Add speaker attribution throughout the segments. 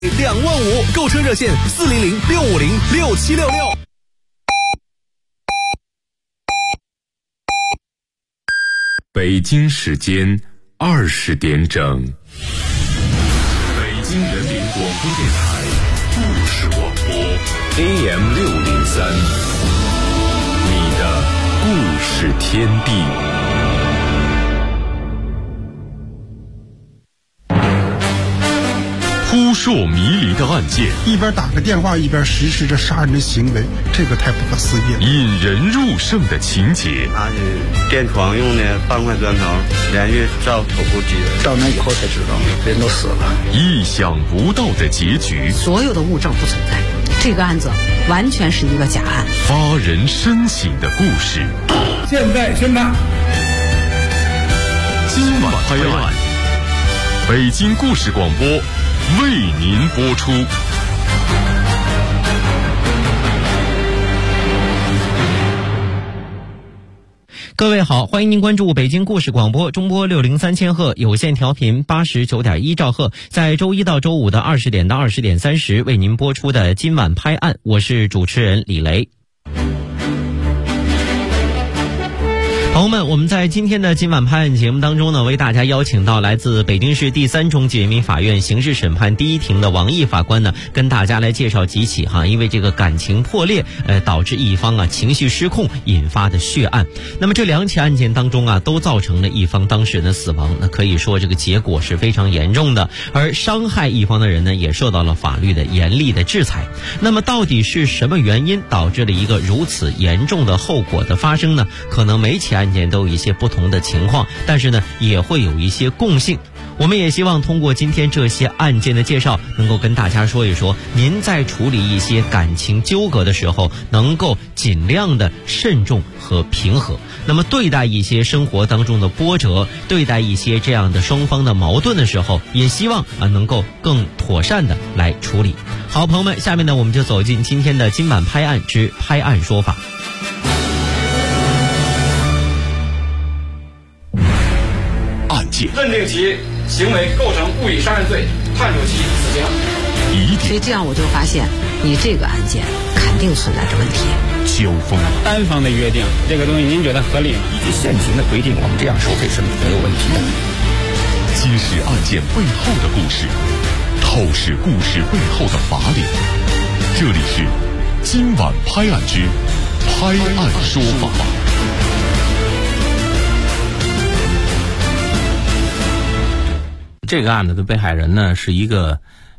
Speaker 1: 25000，购车热线400-650-6766。
Speaker 2: 北京时间20点整，北京人民广播电台故事广播 AM603，你的故事天地。扑朔迷离的案件，
Speaker 3: 一边打个电话一边实施着杀人的行为，这个太不可思议了。
Speaker 2: 引人入胜的情节，
Speaker 4: 拿着电床用的半块砖头连续照头部击人，
Speaker 3: 到那以后才知道人都死了。
Speaker 2: 意想不到的结局，
Speaker 5: 所有的物证不存在，这个案子完全是一个假案。
Speaker 2: 发人深省的故事，
Speaker 3: 现在宣判。
Speaker 2: 今晚拍案，北京故事广播为您播出。
Speaker 6: 各位好，欢迎您关注北京故事广播中波603千赫有线调频89.1兆赫，在周一到周五的20点到20点30为您播出的今晚拍案，我是主持人李雷。朋友们，我们在今天的今晚拍案节目当中呢，为大家邀请到来自北京市第3中级人民法院刑事审判第1庭的王毅法官呢，跟大家来介绍几起因为这个感情破裂导致一方情绪失控引发的血案。那么这2起案件当中都造成了一方当事人的死亡，那可以说这个结果是非常严重的，而伤害一方的人呢也受到了法律的严厉的制裁。那么到底是什么原因导致了一个如此严重的后果的发生呢？可能每起案件都有一些不同的情况，但是呢也会有一些共性。我们也希望通过今天这些案件的介绍，能够跟大家说一说，您在处理一些感情纠葛的时候，能够尽量的慎重和平和。那么对待一些生活当中的波折，对待一些这样的双方的矛盾的时候，也希望能够更妥善的来处理。好，朋友们，下面呢我们就走进今天的今晚拍案之拍案说法。
Speaker 7: 认定其行为构成故意杀人罪，判处其死刑。
Speaker 5: 所以这样我就发现，你这个案件肯定存在着问题。
Speaker 2: 交锋，
Speaker 8: 单方的约定，这个东西您觉得合理吗？
Speaker 9: 依据现行的规定，我们这样收费是没有问题的。
Speaker 2: 揭示案件背后的故事，透视故事背后的法理。这里是今晚拍案之拍案说法。
Speaker 10: 这个案子的被害人呢是一个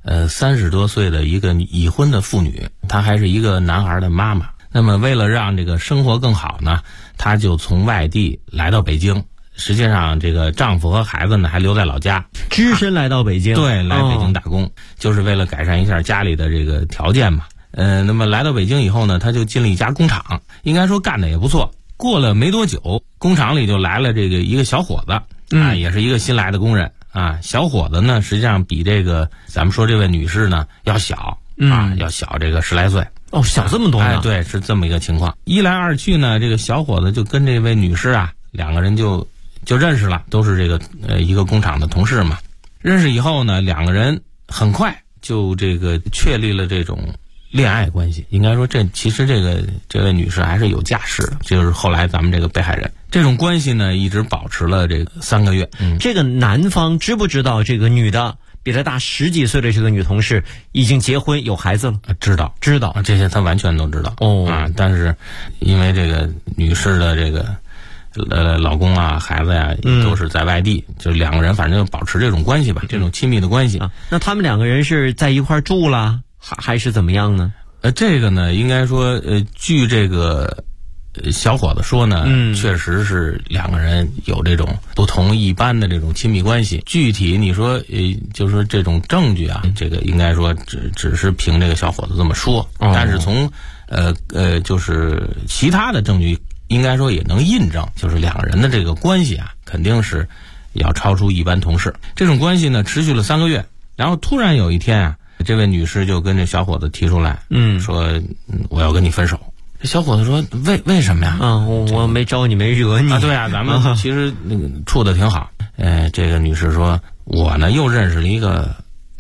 Speaker 10: 30多岁的一个已婚的妇女，她还是一个男孩的妈妈。那么为了让这个生活更好呢，她就从外地来到北京。实际上这个丈夫和孩子呢还留在老家，
Speaker 6: 只身来到北京。
Speaker 10: 对，来北京打工，就是为了改善一下家里的这个条件嘛。那么来到北京以后呢，她就进了一家工厂，应该说干的也不错。过了没多久，工厂里就来了这个一个小伙子，也是一个新来的工人。小伙子呢，实际上比这个咱们说这位女士呢要小，要小这个10来岁。
Speaker 6: 哦，小这么多呢？
Speaker 10: 对，是这么一个情况。一来二去呢，这个小伙子就跟这位女士2个人就认识了，都是这个一个工厂的同事嘛。认识以后呢，2个人很快就这个确立了这种恋爱关系。应该说其实这位女士还是有家室的，就是后来咱们这个被害人。这种关系呢一直保持了这个3个月。
Speaker 6: 这个男方知不知道这个女的比他大10几岁的这个女同事已经结婚有孩子了？
Speaker 10: 知道这些他完全都知道。但是因为这个女士的这个老公孩子都是在外地，就2个人反正就保持这种关系吧，这种亲密的关系。
Speaker 6: 那他们2个人是在一块住了还是怎么样呢？
Speaker 10: 这个呢应该说据这个小伙子说呢，确实是2个人有这种不同一般的这种亲密关系。具体你说就是说这种证据这个应该说只是凭这个小伙子这么说，但是从就是其他的证据应该说也能印证，就是2个人的这个关系肯定是要超出一般同事。这种关系呢持续了3个月，然后突然有一天这位女士就跟这小伙子提出来，说我要跟你分手。这小伙子说为什么呀？
Speaker 6: 我没招你，没惹你
Speaker 10: 对咱们其实那个处的挺好。这个女士说，我呢又认识了一个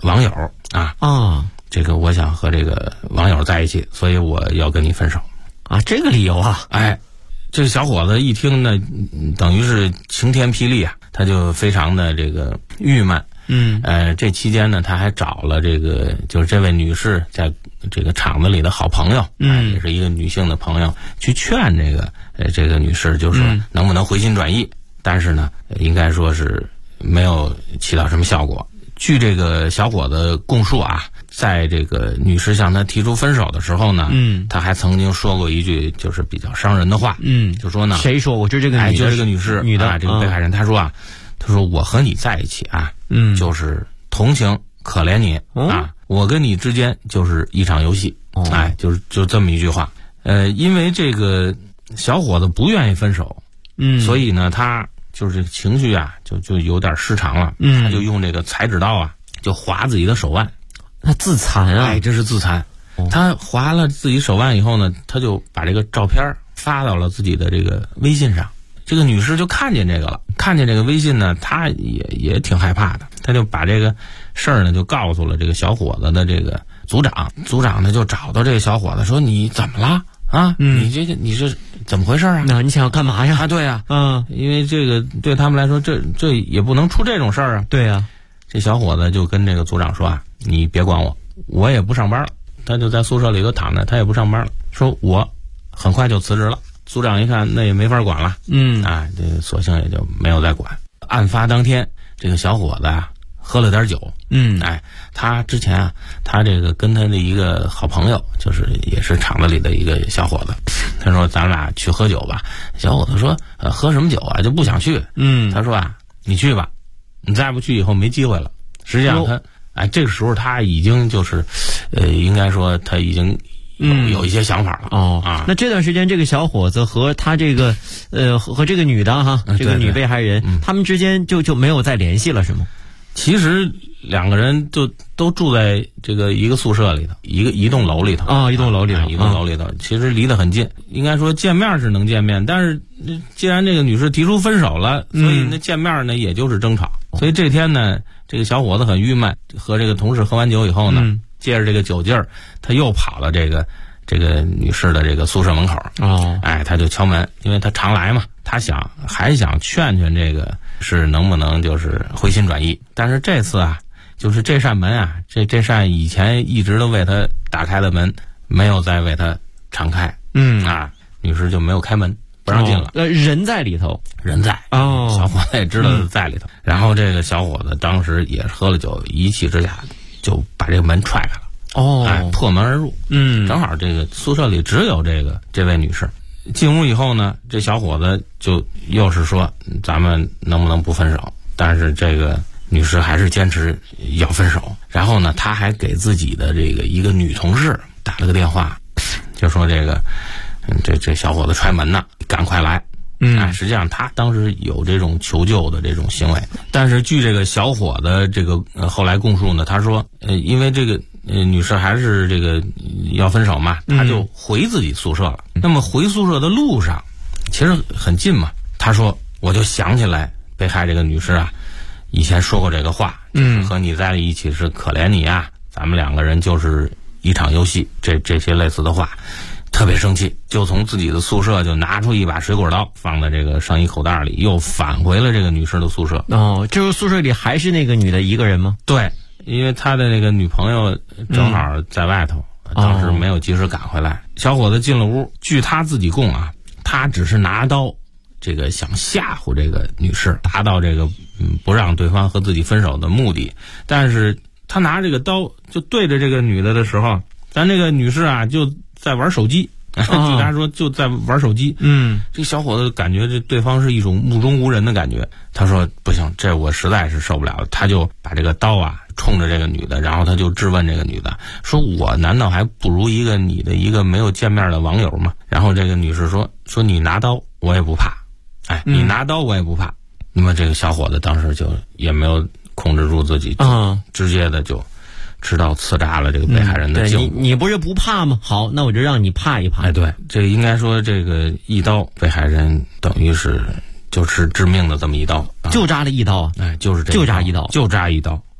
Speaker 10: 网友啊。这个我想和这个网友在一起，所以我要跟你分手
Speaker 6: 啊，这个理由啊。
Speaker 10: 这个小伙子一听呢，等于是晴天霹雳啊，他就非常的这个郁闷。这期间呢，他还找了这个就是这位女士在这个厂子里的好朋友，也是一个女性的朋友，去劝这个女士，就说能不能回心转意。但是呢，应该说是没有起到什么效果。据这个小伙子供述啊，在这个女士向他提出分手的时候呢，他还曾经说过一句就是比较伤人的话，就说呢，
Speaker 6: 谁说？我就这个女的，
Speaker 10: 就这个女士，
Speaker 6: 女的
Speaker 10: 啊，这个被害人，她说啊，她说我和你在一起啊，就是同情可怜你啊，我跟你之间就是一场游戏，就这么一句话。因为这个小伙子不愿意分手，所以呢，他就是这个情绪啊，就有点失常了，他就用这个裁纸刀啊，就划自己的手腕。
Speaker 6: 那自残啊！
Speaker 10: 这是自残。他划了自己手腕以后呢，他就把这个照片发到了自己的这个微信上。这个女士就看见这个了，看见这个微信呢，她也挺害怕的，她就把这个事儿呢就告诉了这个小伙子的这个组长。组长呢就找到这个小伙子说：“你怎么了啊？你这怎么回事啊？
Speaker 6: 那你想要干嘛呀？”
Speaker 10: 对呀，因为这个对他们来说，这也不能出这种事儿啊。
Speaker 6: 对呀，
Speaker 10: 这小伙子就跟这个组长说啊：“你别管我，我也不上班了。”他就在宿舍里头躺着，他也不上班了，说我很快就辞职了。组长一看，那也没法管了，这个索性也就没有再管。案发当天，这个小伙子啊喝了点酒，他之前啊，他这个跟他的一个好朋友，就是也是厂子里的一个小伙子，他说咱俩去喝酒吧。小伙子说喝什么酒啊，就不想去。他说啊，你去吧，你再不去以后没机会了。实际上他这个时候他已经就是应该说他已经有一些想法了。
Speaker 6: 那这段时间这个小伙子和他这个和这个女的哈，这个女被害人，他们之间就没有再联系了，是吗？
Speaker 10: 其实两个人就都住在这个一个宿舍里头，一栋楼里头
Speaker 6: 一栋楼里头，
Speaker 10: 其实离得很近。应该说见面是能见面，但是既然这个女士提出分手了，所以那见面呢也就是争吵。所以这天呢，这个小伙子很郁闷，和这个同事喝完酒以后呢，借着这个酒劲儿，他又跑了这个女士的这个宿舍门口。他就敲门，因为他常来嘛，他还想劝这个是能不能就是回心转意。但是这次啊，就是这扇门啊，这扇以前一直都为他打开的门，没有再为他敞开。女士就没有开门，不让进了。
Speaker 6: 人在里头，
Speaker 10: 人在。小伙子也知道在里头。然后这个小伙子当时也喝了酒，一气之下就把这个门踹开了。破门而入。正好这个宿舍里只有这位女士。进屋以后呢，这小伙子就又是说咱们能不能不分手？但是这个女士还是坚持要分手。然后呢，他还给自己的这个一个女同事打了个电话，就说这小伙子踹门呢，赶快来。实际上他当时有这种求救的这种行为。但是据这个小伙子这个后来供述呢，他说因为这个女士还是这个要分手嘛，他就回自己宿舍了。那么回宿舍的路上其实很近嘛，他说我就想起来被害这个女士啊以前说过这个话，和你在一起是可怜你啊，咱们两个人就是一场游戏，这些类似的话，特别生气，就从自己的宿舍就拿出一把水果刀放在这个上衣口袋里，又返回了这个女士的宿舍。
Speaker 6: 这个宿舍里还是那个女的一个人吗？
Speaker 10: 对，因为他的那个女朋友正好在外头，当时没有及时赶回来。小伙子进了屋，据他自己供啊，他只是拿刀这个想吓唬这个女士，达到这个不让对方和自己分手的目的。但是他拿这个刀就对着这个女的的时候，咱这个女士啊就在玩手机。据他说就在玩手机。这小伙子感觉这对方是一种目中无人的感觉。他说不行，这我实在是受不了了。他就把这个刀啊冲着这个女的，然后他就质问这个女的，说我难道还不如你的一个没有见面的网友吗？然后这个女士说你拿刀我也不怕，你拿刀我也不怕。那么这个小伙子当时就也没有控制住自己，直接的就持刀刺扎了这个被害人的颈部。
Speaker 6: 你不是不怕吗？好，那我就让你怕一怕。
Speaker 10: 对，这个应该说这个一刀，被害人等于是就是致命的这么一刀，
Speaker 6: 就扎了一刀啊！
Speaker 10: 就是这，
Speaker 6: 就扎一刀，
Speaker 10: 就扎一刀。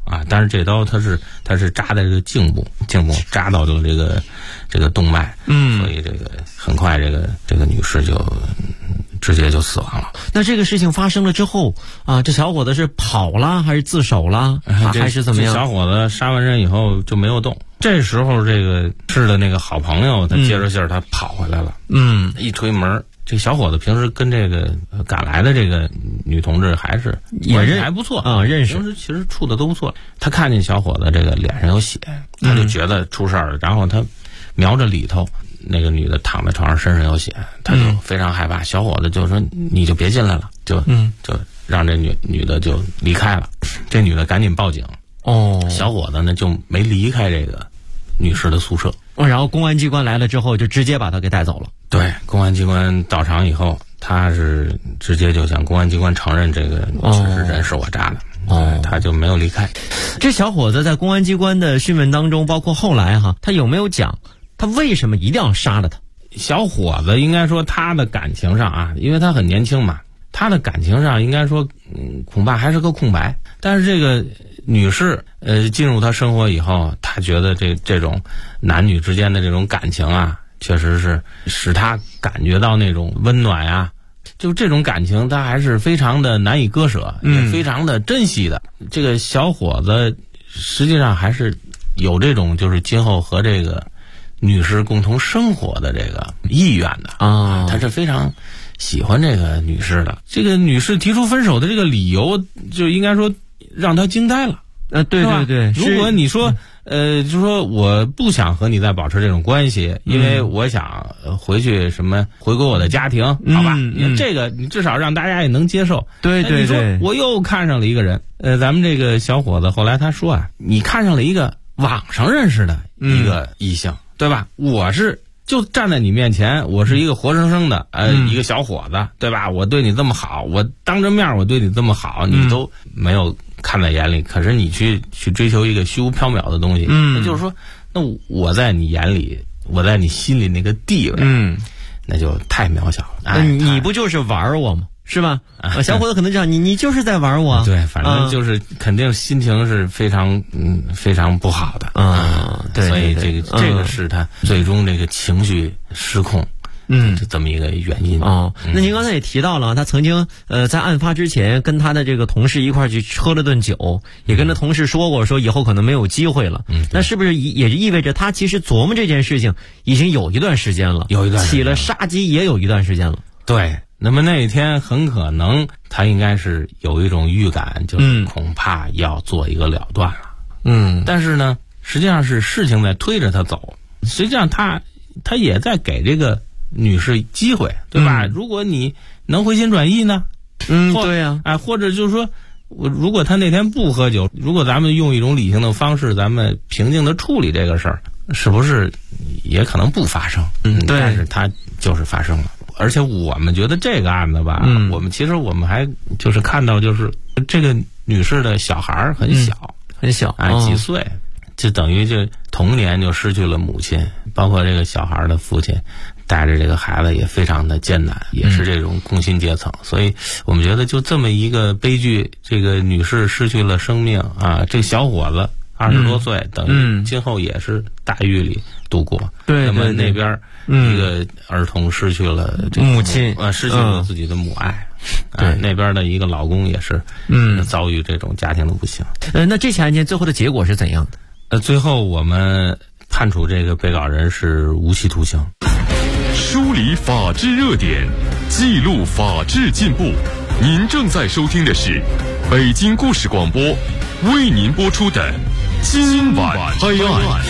Speaker 10: 啊，但是这刀它是扎在这个颈部扎到了这个动脉，所以这个很快这个女士就直接就死亡了。
Speaker 6: 那这个事情发生了之后啊，这小伙子是跑了还是自首了，还是怎么样？
Speaker 10: 这小伙子杀完人以后就没有动。这时候这个是的那个好朋友，他接着信儿他跑回来了，一推门。这小伙子平时跟这个赶来的这个女同志还是关系还不错啊，认识。平时其实处的都不错。他看见小伙子这个脸上有血，他就觉得出事儿了，然后他瞄着里头那个女的躺在床上，身上有血，他就非常害怕。小伙子就说：“你就别进来了，就让这女的就离开了。”这女的赶紧报警。小伙子呢就没离开这个女士的宿舍。
Speaker 6: 然后公安机关来了之后，就直接把他给带走了。
Speaker 10: 对，公安机关到场以后，他是直接就向公安机关承认这个人是我扎的，他就没有离开。
Speaker 6: 这小伙子在公安机关的讯问当中，包括后来他有没有讲他为什么一定要杀了他？
Speaker 10: 小伙子应该说他的感情上啊，因为他很年轻嘛，他的感情上应该说恐怕还是个空白。但是这个女士进入他生活以后，他觉得这种男女之间的这种感情啊，确实是使他感觉到那种温暖啊，就这种感情他还是非常的难以割舍，也非常的珍惜的。这个小伙子实际上还是有这种就是今后和这个女士共同生活的这个意愿的啊，他是非常喜欢这个女士的。这个女士提出分手的这个理由，就应该说让他惊呆了。
Speaker 6: 对对对，
Speaker 10: 如果你说就说我不想和你再保持这种关系，因为我想回去回归我的家庭，好吧？这个你至少让大家也能接受。
Speaker 6: 对对对，
Speaker 10: 我又看上了一个人，咱们这个小伙子后来他说啊，你看上了一个网上认识的一个异性，对吧？我是就站在你面前，我是一个活生生的一个小伙子，对吧？我对你这么好，我当着面我对你这么好，你都没有看在眼里，可是你去追求一个虚无缥缈的东西，那就是说，那我在你眼里，我在你心里那个地位，那就太渺小了。
Speaker 6: 你不就是玩我吗？是吧？小伙子可能这样，你就是在玩我。
Speaker 10: 对，反正就是肯定心情是非常非常不好的
Speaker 6: 对，
Speaker 10: 所以这个是他最终这个情绪失控。就这么一个原因
Speaker 6: 那您刚才也提到了，他曾经在案发之前跟他的这个同事一块去喝了顿酒，也跟他同事说过，说以后可能没有机会了。那是不是也意味着他其实琢磨这件事情已经有一段时间了，起了杀机也有一段时间了？
Speaker 10: 对，那么那一天很可能他应该是有一种预感，就是恐怕要做一个了断了。但是呢，实际上是事情在推着他走，实际上他也在给这个女士机会，对吧？如果你能回心转意呢，
Speaker 6: 对呀，
Speaker 10: 或者就是说，如果他那天不喝酒，如果咱们用一种理性的方式，咱们平静的处理这个事儿，是不是也可能不发生？
Speaker 6: 对，
Speaker 10: 但是它就是发生了。而且我们觉得这个案子吧，我们还就是看到就是这个女士的小孩很小，几岁，就等于就童年就失去了母亲，包括这个小孩的父亲带着这个孩子也非常的艰难，也是这种工薪阶层，所以我们觉得就这么一个悲剧，这个女士失去了生命啊，这个小伙子20多岁，等于今后也是大狱里度过。
Speaker 6: 对，
Speaker 10: 那么那边一个儿童失去了这个
Speaker 6: 母亲，
Speaker 10: 失去了自己的母爱。对，那边的一个老公也是遭遇这种家庭的不幸。
Speaker 6: 那这起案件最后的结果是怎样的？
Speaker 10: 最后我们判处这个被告人是无期徒刑。
Speaker 2: 梳理法治热点，记录法治进步。您正在收听的是北京故事广播为您播出的今晚拍案。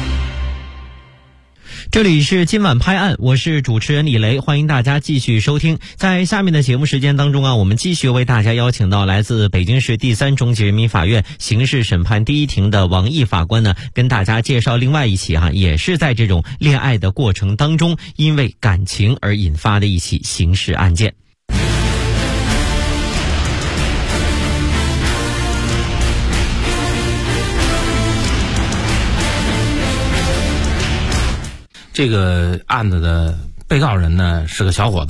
Speaker 6: 这里是今晚拍案，我是主持人李雷，欢迎大家继续收听。在下面的节目时间当中我们继续为大家邀请到来自北京市第3中级人民法院刑事审判第1庭的王毅法官呢，跟大家介绍另外一起也是在这种恋爱的过程当中，因为感情而引发的一起刑事案件。
Speaker 10: 这个案子的被告人呢是个小伙子，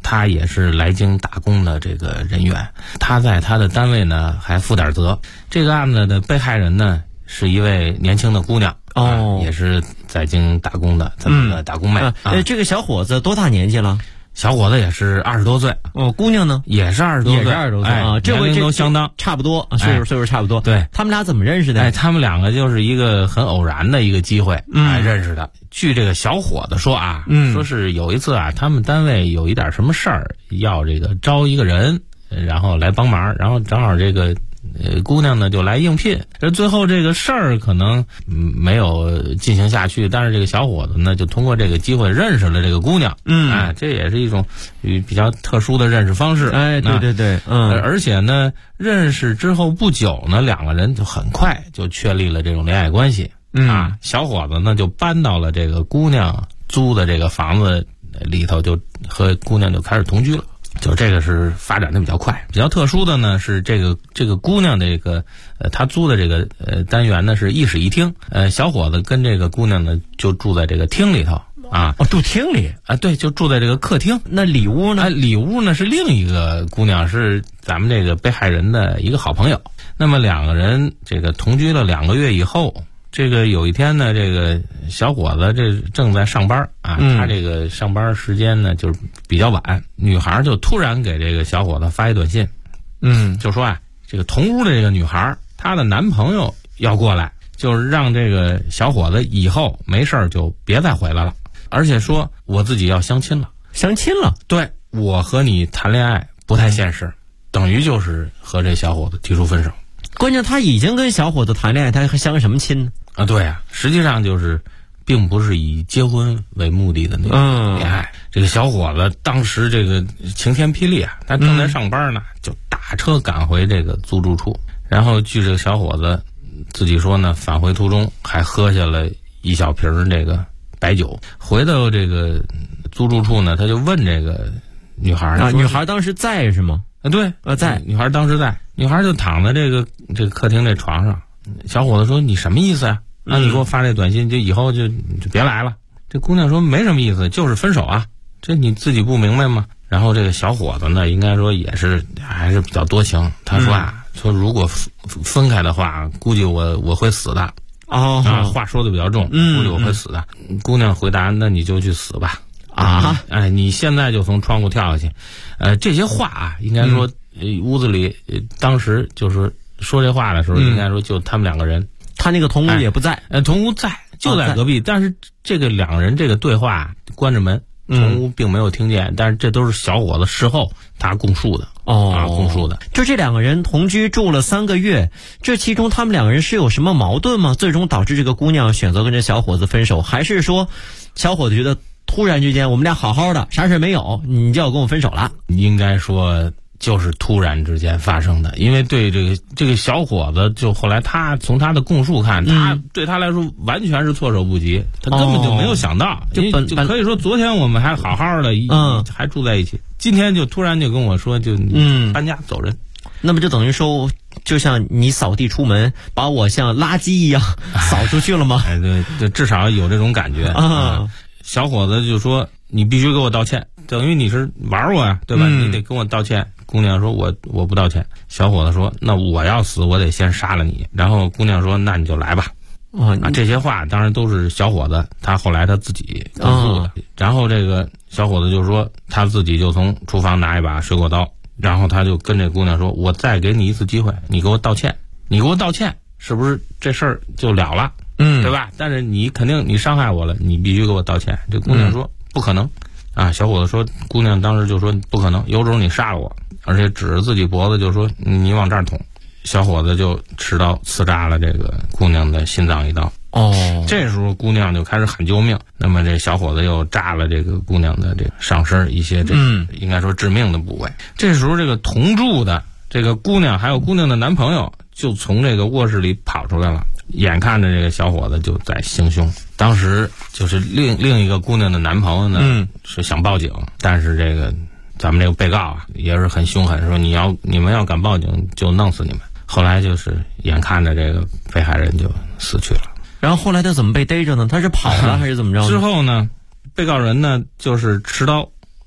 Speaker 10: 他也是来京打工的这个人员，他在他的单位呢还负点责。这个案子的被害人呢是一位年轻的姑娘，也是在京打工的这么个打工妹。
Speaker 6: 这个小伙子多大年纪了？
Speaker 10: 小伙子也是20多岁。
Speaker 6: 姑娘呢
Speaker 10: 也是20多岁，
Speaker 6: 也是20多岁啊，这回
Speaker 10: 都相当
Speaker 6: 差不多，岁数差不多。
Speaker 10: 对，
Speaker 6: 他们俩怎么认识的？
Speaker 10: 他们两个就是一个很偶然的一个机会认识的。据这个小伙子说啊，说是有一次啊，他们单位有一点什么事儿，要这个招一个人，然后来帮忙，然后正好这个姑娘呢就来应聘，最后这个事儿可能没有进行下去，但是这个小伙子呢就通过这个机会认识了这个姑娘，这也是一种比较特殊的认识方式。
Speaker 6: 对，
Speaker 10: 而且呢，认识之后不久呢，两个人就很快就确立了这种恋爱关系。小伙子呢就搬到了这个姑娘租的这个房子里头，就和姑娘就开始同居了。就这个是发展的比较快。比较特殊的呢是这个姑娘这个她租的这个单元呢是一室一厅，小伙子跟这个姑娘呢就住在这个厅里头啊。
Speaker 6: 住厅里啊？
Speaker 10: 对，就住在这个客厅。
Speaker 6: 那里屋呢？
Speaker 10: 里屋呢是另一个姑娘，是咱们这个被害人的一个好朋友。那么两个人这个同居了2个月以后，这个有一天呢，这个小伙子这正在上班啊，他这个上班时间呢就是比较晚，女孩就突然给这个小伙子发一短信，就说啊，这个同屋的这个女孩她的男朋友要过来，就是让这个小伙子以后没事就别再回来了，而且说我自己要相亲了。
Speaker 6: 相亲了？
Speaker 10: 对，我和你谈恋爱不太现实，等于就是和这小伙子提出分手。
Speaker 6: 关键他已经跟小伙子谈恋爱，他还相什么亲呢？
Speaker 10: 对啊，实际上就是并不是以结婚为目的的那种恋爱。这个小伙子当时这个晴天霹雳啊，他正在上班呢，就打车赶回这个租住处。然后据这个小伙子自己说呢，返回途中还喝下了一小瓶这个白酒。回到这个租住处呢，他就问这个女孩
Speaker 6: 女孩当时在是吗？
Speaker 10: 对，
Speaker 6: 在。
Speaker 10: 女孩当时在，女孩就躺在这个客厅这床上。小伙子说：“你什么意思啊？那你给我发这短信，就以后就别来了。”这姑娘说：“没什么意思，就是分手啊，这你自己不明白吗？”然后这个小伙子呢，应该说也是还是比较多情。他说说如果分开的话，估计我会死的。话说的比较重，估计我会死的。姑娘回答：“那你就去死吧。”你现在就从窗户跳下去。这些话啊，应该说屋子里当时就是说这话的时候，应该说就他们2个人。
Speaker 6: 他那个同屋也不在，
Speaker 10: 同屋在，就在隔壁。但是这个2个人这个对话关着门，同屋并没有听见。但是这都是小伙子事后他供述的。供述的。
Speaker 6: 就这2个人同居住了3个月，这其中他们2个人是有什么矛盾吗？最终导致这个姑娘选择跟这小伙子分手，还是说小伙子觉得突然之间我们俩好好的啥事没有，你就要跟我分手了？
Speaker 10: 应该说就是突然之间发生的。因为对这个小伙子，就后来他从他的供述看，他对他来说完全是措手不及，他根本就没有想到，就可以说昨天我们还好好的，还住在一起，今天就突然就跟我说就搬家走人。
Speaker 6: 那么就等于说，就像你扫地出门，把我像垃圾一样扫出去了吗？
Speaker 10: 对，至少有这种感觉啊。小伙子就说：“你必须给我道歉，等于你是玩我呀，对吧？你得跟我道歉。”姑娘说：“我不道歉。”小伙子说：“那我要死，我得先杀了你。”然后姑娘说：“那你就来吧。”这些话当然都是小伙子他后来他自己供述的。然后这个小伙子就说他自己就从厨房拿一把水果刀，然后他就跟这姑娘说：“我再给你一次机会，你给我道歉，你给我道歉，是不是这事儿就了了？对吧？但是你肯定你伤害我了，你必须给我道歉。”这姑娘说：“不可能。”小伙子说，姑娘当时就说：“不可能，有种你杀了我！”而且指着自己脖子就说：“你往这儿捅。”小伙子就持刀刺扎了这个姑娘的心脏一刀。这时候姑娘就开始喊救命。那么这小伙子又扎了这个姑娘的这个上身一些应该说致命的部位。这时候这个同住的这个姑娘还有姑娘的男朋友就从这个卧室里跑出来了，眼看着这个小伙子就在行凶。当时就是另一个姑娘的男朋友呢，是想报警，但是这个咱们这个被告啊也是很凶狠，说你们要敢报警就弄死你们。后来就是眼看着这个被害人就死去了。
Speaker 6: 然后后来他怎么被逮着呢？他是跑了还是怎么着？
Speaker 10: 之后呢，被告人呢就是持刀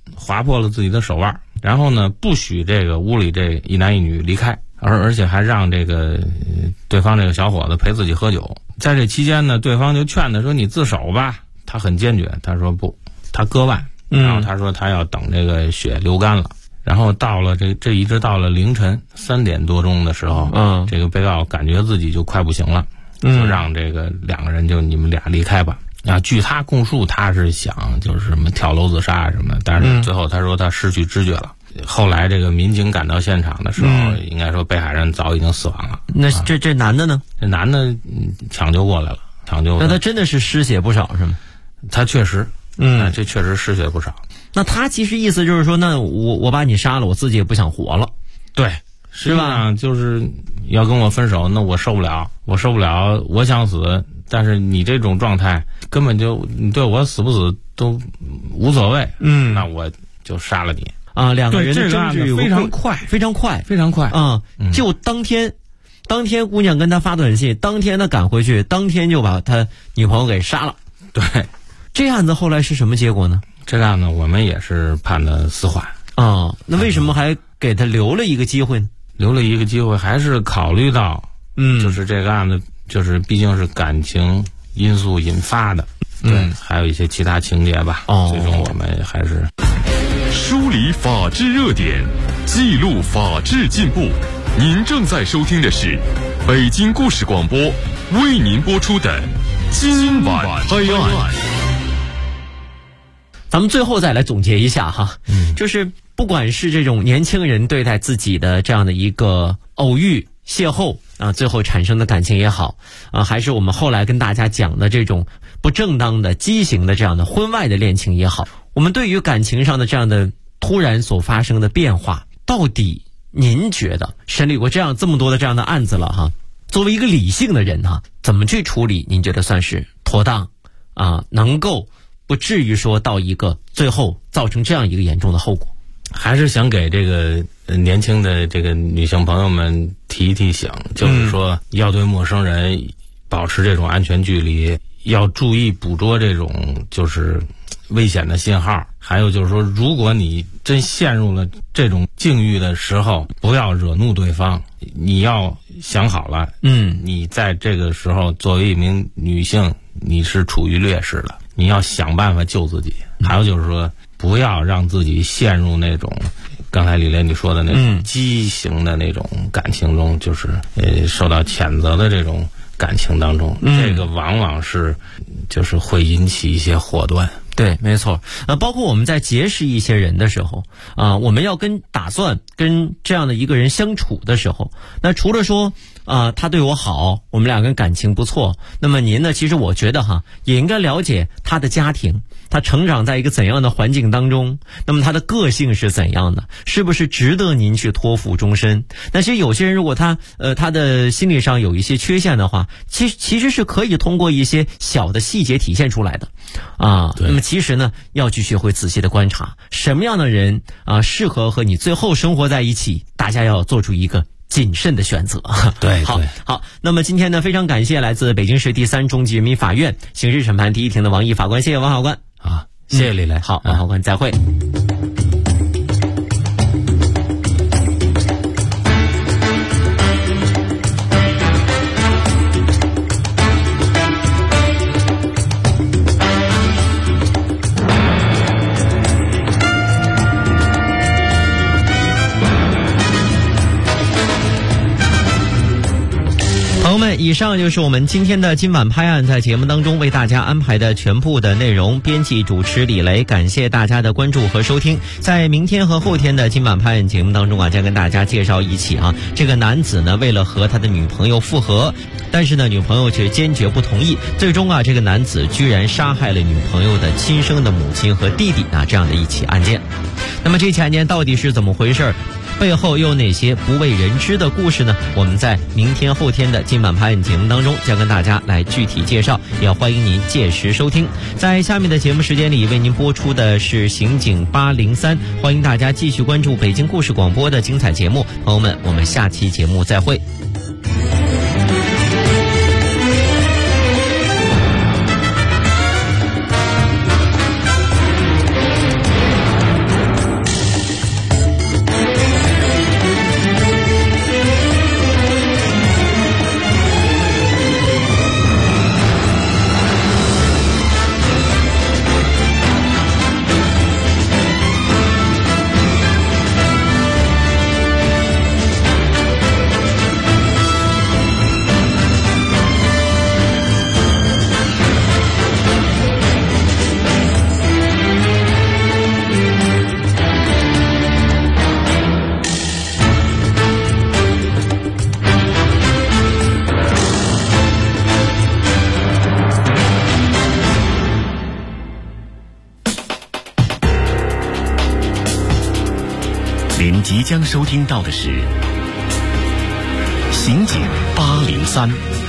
Speaker 10: 划破了自己的手腕，然后呢不许这个屋里这一男一女离开，而且还让这个对方这个小伙子陪自己喝酒。在这期间呢，对方就劝他说你自首吧，他很坚决，他说不，他割腕，然后他说他要等这个血流干了。然后到了这一直到了凌晨3点多钟的时候，这个被告感觉自己就快不行了，就让这个2个人就你们俩离开吧。据他供述，他是想就是什么跳楼自杀什么的，但是最后他说他失去知觉了。后来这个民警赶到现场的时候，应该说被害人早已经死亡了。
Speaker 6: 那这男的呢？
Speaker 10: 这男的抢救过来了，
Speaker 6: 那他真的是失血不少是吗？
Speaker 10: 他确实，这确实失血不少。
Speaker 6: 那他其实意思就是说，那我把你杀了，我自己也不想活了，
Speaker 10: 对，是吧？就是要跟我分手，那我受不了，我想死，但是你这种状态根本就你对我死不死都无所谓，那我就杀了你
Speaker 6: 啊！两个人的争执
Speaker 10: 非常快
Speaker 6: 啊！就当天姑娘跟他发短信，当天他赶回去，当天就把他女朋友给杀了。
Speaker 10: 对，
Speaker 6: 这案子后来是什么结果呢？
Speaker 10: 这个案子我们也是判的死缓
Speaker 6: 啊。那为什么还给他留了一个机会呢？
Speaker 10: 留了一个机会，还是考虑到，就是这个案子，就是毕竟是感情因素引发的，对，还有一些其他情节吧。最终我们还是
Speaker 2: 梳理法治热点，记录法治进步。您正在收听的是北京故事广播为您播出的今晚拍案。
Speaker 6: 咱们最后再来总结一下哈，就是不管是这种年轻人对待自己的这样的一个偶遇邂逅啊，最后产生的感情也好啊，还是我们后来跟大家讲的这种不正当的畸形的这样的婚外的恋情也好，我们对于感情上的这样的突然所发生的变化，到底您觉得审理过这么多的这样的案子了哈，作为一个理性的人哈，怎么去处理您觉得算是妥当啊，能够不至于说到一个最后造成这样一个严重的后果？
Speaker 10: 还是想给这个年轻的这个女性朋友们提醒，就是说要对陌生人保持这种安全距离，要注意捕捉这种就是危险的信号，还有就是说，如果你真陷入了这种境遇的时候，不要惹怒对方，你要想好了，你在这个时候作为一名女性，你是处于劣势的，你要想办法救自己。还有就是说，不要让自己陷入那种刚才李雷你说的那种畸形的那种感情中，就是受到谴责的这种感情当中，这个往往是就是会引起一些祸端。
Speaker 6: 对，没错。包括我们在结识一些人的时候啊，我们要打算跟这样的一个人相处的时候，那除了说他对我好，我们两个人感情不错，那么您呢，其实我觉得哈，也应该了解他的家庭，他成长在一个怎样的环境当中，那么他的个性是怎样的，是不是值得您去托付终身？但是有些人如果他的心理上有一些缺陷的话，其实是可以通过一些小的细节体现出来的啊。那么其实呢，要去学会仔细的观察什么样的人啊适合和你最后生活在一起，大家要做出一个谨慎的选择。
Speaker 10: 对，
Speaker 6: 好。那么今天呢，非常感谢来自北京市第3中级人民法院刑事审判第1庭的王毅法官，谢谢王法官。
Speaker 10: 好，谢谢李雷。
Speaker 6: 好，王法官再会。朋友们，以上就是我们今天的今晚拍案在节目当中为大家安排的全部的内容。编辑主持李雷，感谢大家的关注和收听。在明天和后天的今晚拍案节目当中将跟大家介绍一起这个男子呢为了和他的女朋友复合，但是呢女朋友却坚决不同意，最终这个男子居然杀害了女朋友的亲生的母亲和弟弟这样的一起案件。那么这起案件到底是怎么回事？背后又有哪些不为人知的故事呢？我们在明天后天的今晚拍案节目当中将跟大家来具体介绍，也欢迎您届时收听。在下面的节目时间里为您播出的是刑警803，欢迎大家继续关注北京故事广播的精彩节目。朋友们，我们下期节目再会。
Speaker 1: 即将收听到的是《刑警803》。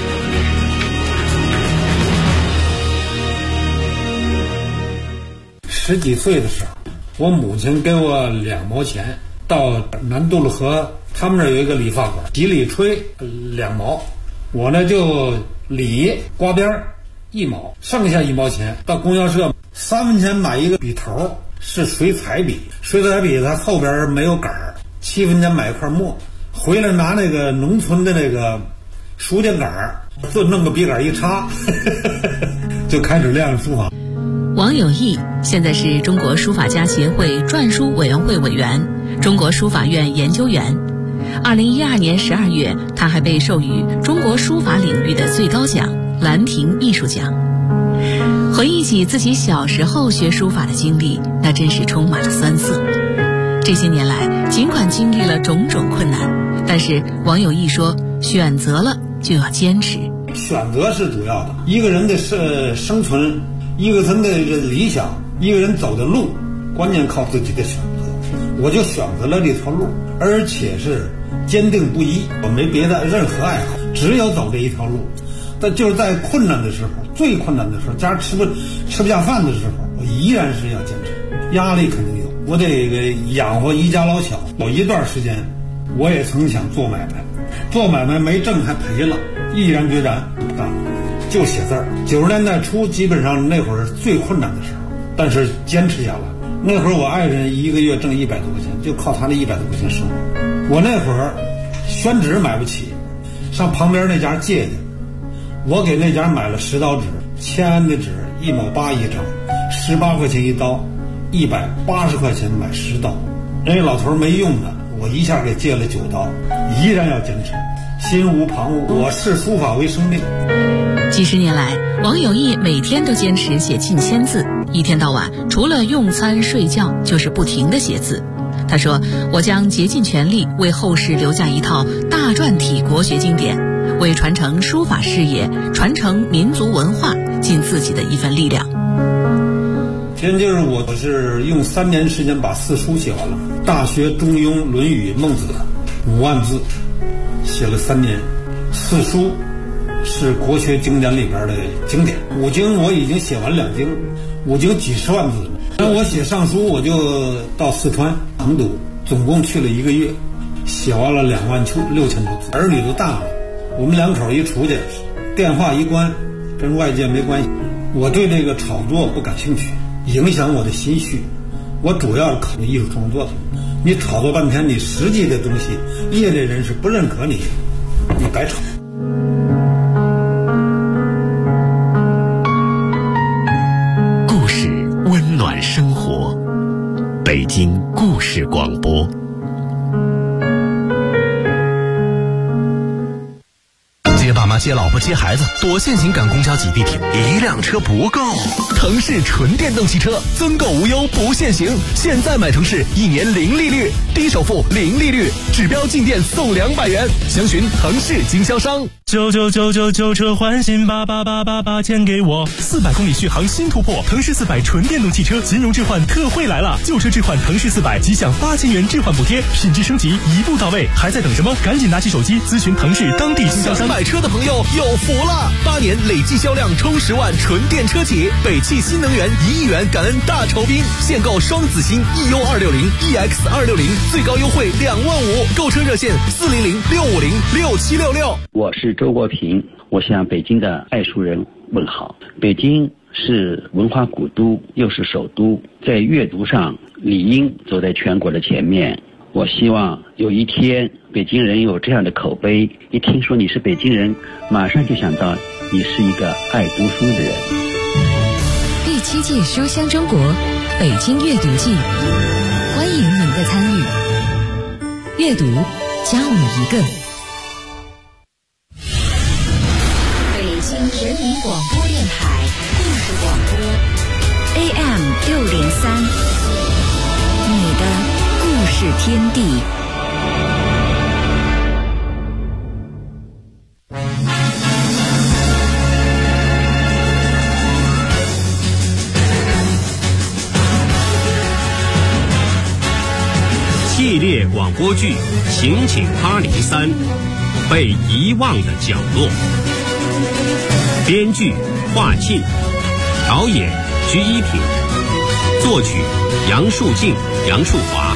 Speaker 11: 10几岁的时候，我母亲给我2毛钱，到南渡路河，他们那儿有一个理发馆，洗理吹2毛，我呢就理刮边1毛，剩下1毛钱到供销社3分钱买一个笔头，是水彩笔，水彩笔它后边没有杆儿，7分钱买一块墨，回来拿那个农村的那个书架杆儿，就弄个笔杆一插，就开始练书法。
Speaker 12: 王有义现在是中国书法家协会篆书委员会委员、中国书法院研究员。2012年12月，他还被授予中国书法领域的最高奖兰亭艺术奖。回忆起自己小时候学书法的经历，那真是充满了酸涩。这些年来，尽管经历了种种困难，但是王有义说，选择了就要坚持。
Speaker 11: 选择是主要的，一个人的生存，一个人的理想，一个人走的路，关键靠自己的选择。我就选择了这条路，而且是坚定不移，我没别的任何爱好，只有走这一条路。但就是在困难的时候，最困难的时候，家吃不下饭的时候，我依然是要坚持。压力肯定有，我得养活一家老小。有一段时间，我也曾想做买卖，做买卖没挣还赔了，毅然决然不干了，就写字儿。90年代初，基本上那会儿最困难的时候，但是坚持下来。那会儿我爱人一个月挣100多块钱，就靠他那100多块钱生活。我那会儿宣纸买不起，上旁边那家借去，我给那家买了10刀纸，签安的纸1毛8一张，18块钱一刀，180块钱买10刀。人家老头没用的，我一下给借了9刀，依然要坚持，心无旁骛，我视书法为生命。
Speaker 12: 几十年来，王有义每天都坚持写近1000字，一天到晚除了用餐睡觉就是不停地写字。他说，我将竭尽全力为后世留下一套大篆体国学经典，为传承书法事业、传承民族文化尽自己的一份力量。
Speaker 11: 现在就是我是用3年时间把4书写完了，《大学》《中庸》《论语》《孟子》5万字，写了3年。4书是国学经典里边的经典，5经我已经写完2经，5经几10万字。那我写上书，我就到四川成都，总共去了1个月，写完了26000多字。儿女都大了，我们2口一出去，电话一关，跟外界没关系。我对这个炒作不感兴趣，影响我的心绪。我主要是考虑艺术创作的。你炒作半天，你实际的东西，业内人士不认可你，你白炒。
Speaker 1: 故事温暖生活，北京故事广播。接爸妈、接老婆、接孩子，多限行赶公交挤地铁，1辆车不够。腾势纯电动汽车，增购无忧不限行，现在买腾势1年0利率，低首付0利率，指标进店送200元，详询腾势经销商。
Speaker 13: 99999车换新88888钱给我，400公里续航新突破，腾势400纯电动汽车金融置换特惠来了，旧车置换腾势400即享8000元置换补贴，品质升级一步到位，还在等什么？赶紧拿起手机咨询腾势当地经销商。
Speaker 1: 买车的朋友有福了，8年累计销量冲10万纯电车企，北汽新能源1亿元感恩大酬宾，现购双子星 EU260、EX260，最高优惠25000，购车热线400-650-6766。
Speaker 14: 我是周国平，我向北京的爱书人问好。北京是文化古都，又是首都，在阅读上理应走在全国的前面。我希望有一天北京人有这样的口碑，一听说你是北京人，马上就想到你是一个爱读书的人。
Speaker 15: 第7届书香中国北京阅读季，欢迎您的参与。阅读教你一个。
Speaker 16: 北京人民广播电台故事广播 AM603，你的故事天地。
Speaker 17: 列广播剧《刑警803》，被遗忘的角落。编剧华沁，导演鞠一品，作曲杨树静、杨树华。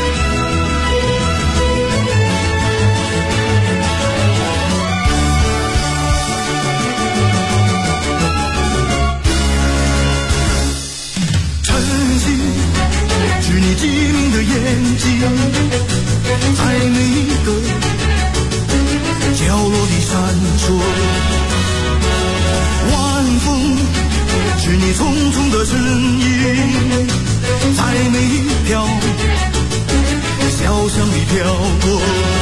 Speaker 18: 是你机灵的眼睛，在每一个角落里闪烁。晚风是你匆匆的身影，在每一条小巷里飘过。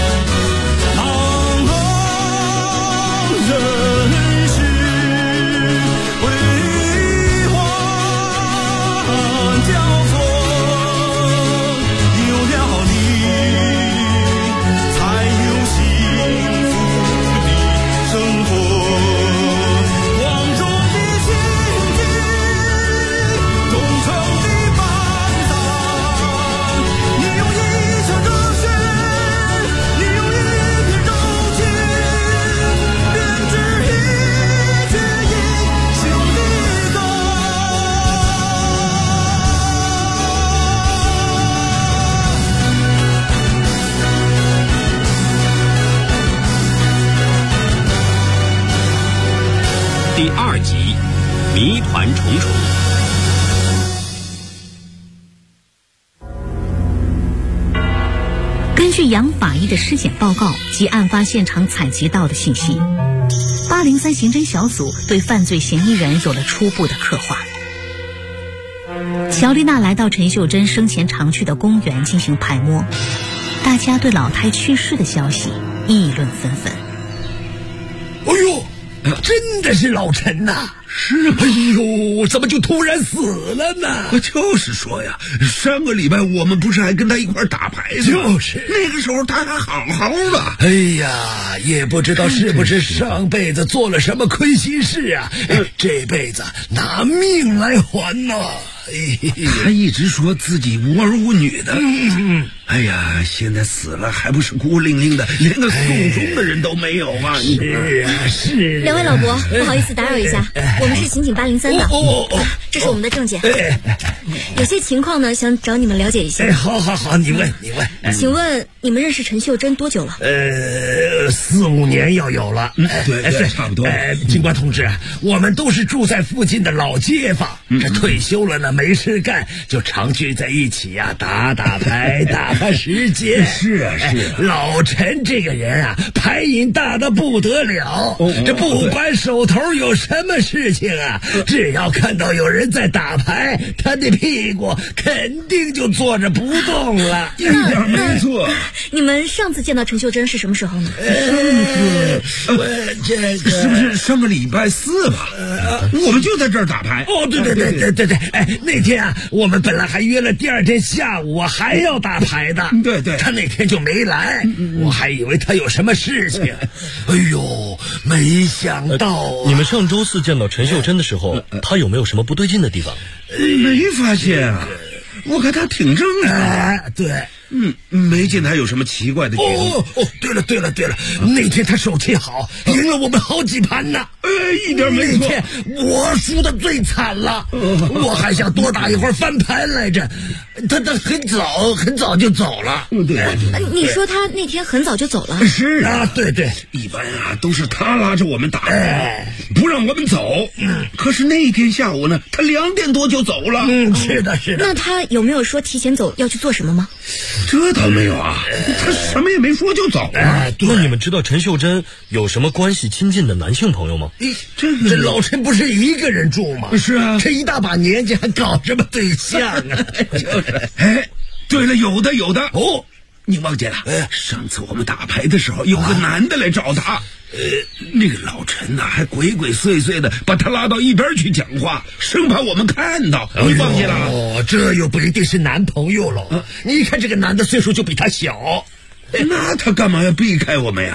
Speaker 18: 茫茫人世辉煌交错。
Speaker 17: 第2集，谜团重重。
Speaker 12: 根据杨法医的尸检报告及案发现场采集到的信息，803刑侦小组对犯罪嫌疑人有了初步的刻画。乔丽娜来到陈秀珍生前常去的公园进行排摸，大家对老太去世的消息议论纷纷。
Speaker 19: 哎呦！真的是老陈呐！
Speaker 20: 是，
Speaker 19: 哎呦，怎么就突然死了呢？
Speaker 20: 就是说呀，上个礼拜我们不是还跟他一块打牌吗？
Speaker 19: 就是
Speaker 20: 那个时候他还好好的。
Speaker 19: 哎呀，也不知道是不是上辈子做了什么亏心事啊，这辈子拿命来还呢。
Speaker 20: 他一直说自己无儿无女的。哎呀，现在死了还不是孤零零的，连个送终的人都没有啊！
Speaker 19: 是啊，是。
Speaker 21: 两位老伯，不好意思打扰一下，我们是刑警803的。这是我们的证件。有些情况呢，想找你们了解一下。
Speaker 19: 好，你问。
Speaker 21: 请问你们认识陈秀珍多久了
Speaker 19: ？4、5年要有了。
Speaker 20: 对，差不多。
Speaker 19: 警官同志，我们都是住在附近的老街坊，这退休了呢，没事干，就常聚在一起呀，打打牌，打发时间。
Speaker 20: 是啊。
Speaker 19: 老陈这个人啊，牌瘾大得不得了。这不管手头有什么事情啊，只要看到有人在打牌，他的屁股肯定就坐着不动了。
Speaker 20: 一点没错。
Speaker 21: 你们上次见到陈秀珍是什么时候呢？
Speaker 19: 这个
Speaker 20: 是不是上个礼拜4吧？我们就在这儿打牌。
Speaker 19: 对。那天啊，我们本来还约了第2天下午还要打牌的。
Speaker 20: 对，
Speaker 19: 他那天就没来，我还以为他有什么事情。哎呦，没想到
Speaker 22: 你们上周4见到陈秀珍的时候，他有没有什么不对劲的地方？
Speaker 20: 没发现啊，我看他挺正常。
Speaker 19: 对。
Speaker 20: 没见他有什么奇怪的举动。
Speaker 19: 对了，那天他手气好，赢了我们好几盘呢。
Speaker 20: 一点没错。
Speaker 19: 那天我输的最惨了，我还想多打一会儿翻盘来着，他很早就走了。
Speaker 20: 对。
Speaker 21: 你说他那天很早就走了？
Speaker 19: 是啊，对，
Speaker 20: 一般啊都是他拉着我们打牌，不让我们走。可是那天下午呢，他2点多就走了。
Speaker 19: 是的。
Speaker 21: 那他有没有说提前走要去做什么吗？
Speaker 20: 这倒没有啊，他什么也没说就走了。
Speaker 22: 那你们知道陈秀珍有什么关系亲近的男性朋友吗？
Speaker 19: 这老陈不是一个人住吗？
Speaker 20: 是啊，
Speaker 19: 这一大把年纪还搞什么对象啊？
Speaker 20: 对了，有的你忘记了？上次我们打牌的时候，有个男的来找他。那个老陈呐，还鬼鬼祟祟的把他拉到一边去讲话，生怕我们看到。你忘记了？
Speaker 19: 这又不一定是男朋友了。你一看这个男的岁数就比他小，
Speaker 20: 那他干嘛要避开我们呀？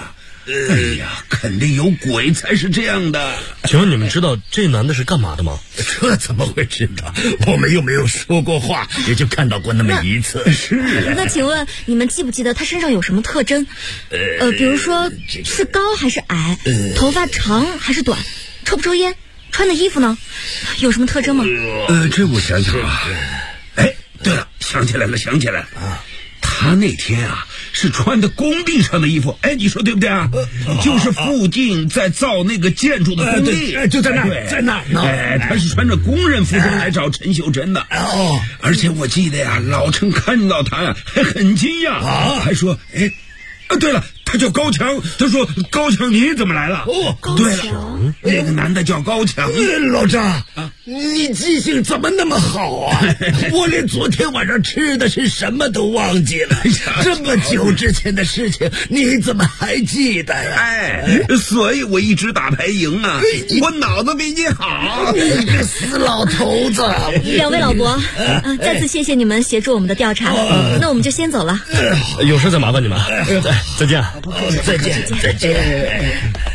Speaker 20: 哎呀，肯定有鬼才是这样的。
Speaker 22: 请问你们知道这男的是干嘛的吗？
Speaker 19: 这怎么会知道？我们又没有说过话，也就看到过那么一次。
Speaker 20: 是啊。
Speaker 21: 那请问你们记不记得他身上有什么特征？比如说是高还是矮，头发长还是短，抽不抽烟，穿的衣服呢，有什么特征吗？
Speaker 20: 这我想想啊。哎，对了，想起来了啊。他那天啊是穿的工地上的衣服，哎，你说对不对啊？就是附近在造那个建筑的工地，
Speaker 19: 就在那儿，在那儿呢。
Speaker 20: 哎，他是穿着工人服装来找陈秀珍的。
Speaker 19: 哦，
Speaker 20: 而且我记得呀，老陈看到他呀还很惊讶啊，还说，哎，对了，他叫高强。他说高强你怎么来了？
Speaker 21: 哦，
Speaker 20: 对了，那个男的叫高强。
Speaker 19: 老张，你记性怎么那么好啊？我连昨天晚上吃的是什么都忘记了。这么久之前的事情，你怎么还记得呀？
Speaker 20: 哎，所以我一直打牌赢啊，我脑子比你好。
Speaker 19: 你个死老头子！
Speaker 21: 两位老伯，再次谢谢你们协助我们的调查，那我们就先走了。
Speaker 22: 有事再麻烦你们。再见。
Speaker 19: 再见。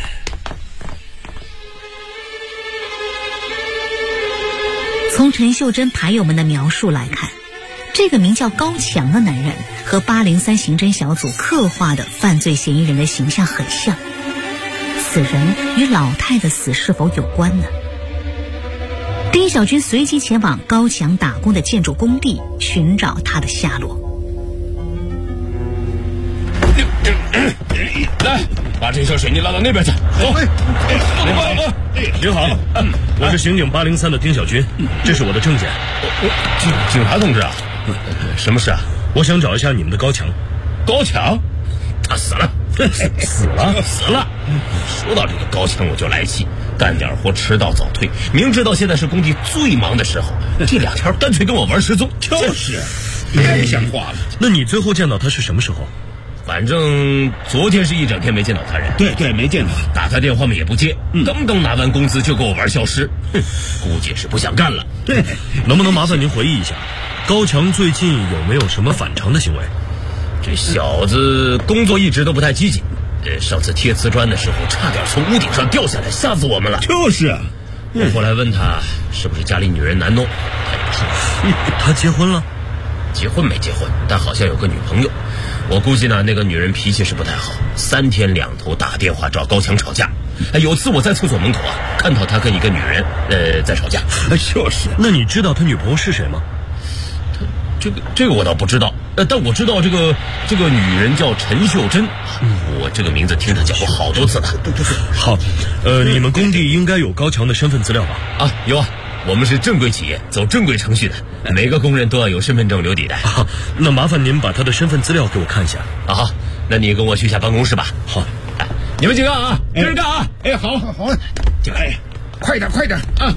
Speaker 12: 从陈秀珍牌友们的描述来看，这个名叫高强的男人和803刑侦小组刻画的犯罪嫌疑人的形象很像。此人与老太的死是否有关呢？丁小军随即前往高强打工的建筑工地寻找他的下落。
Speaker 3: 来，把这箱水泥拉到那边去。走。
Speaker 22: 您好，我是刑警803的丁小军，这是我的证件。
Speaker 3: 警察同志啊，什么事啊？
Speaker 22: 我想找一下你们的高强。
Speaker 3: 高强？他死了。死了。说到这个高强我就来气，干点活迟到早退，明知道现在是工地最忙的时候，这2天干脆跟我玩失踪。
Speaker 20: 就是太像话了。
Speaker 22: 那你最后见到他是什么时候？
Speaker 3: 反正昨天是一整天没见到他人。
Speaker 20: 对，没见到。
Speaker 3: 打他电话嘛也不接，刚刚拿完工资就跟我玩消失，估计是不想干了。
Speaker 20: 对，
Speaker 22: 能不能麻烦您回忆一下，高强最近有没有什么反常的行为？
Speaker 3: 这小子工作一直都不太积极，上次贴瓷砖的时候差点从屋顶上掉下来，吓死我们了。
Speaker 20: 就是啊，
Speaker 3: 我后来问他是不是家里女人难弄，他也不说。
Speaker 22: 他结婚了？
Speaker 3: 结婚没结婚，但好像有个女朋友。我估计呢，那个女人脾气是不太好，3天2头打电话找高强吵架。有次我在厕所门口啊，看到他跟一个女人在吵架。
Speaker 20: 就是。
Speaker 22: 那你知道他女朋友是谁吗？
Speaker 3: 这个我倒不知道，但我知道这个女人叫陈秀珍，我这个名字听她讲过好多次了。
Speaker 20: 对。
Speaker 22: 好，你们工地应该有高强的身份资料吧？
Speaker 3: 啊，有啊。我们是正规企业，走正规程序的，每个工人都要有身份证留底的。
Speaker 22: 那麻烦您把他的身份资料给我看一下。
Speaker 3: 好，那你跟我去一下办公室吧。
Speaker 22: 好，
Speaker 3: 你们几个啊，跟着干啊！
Speaker 20: 好，哎，快点啊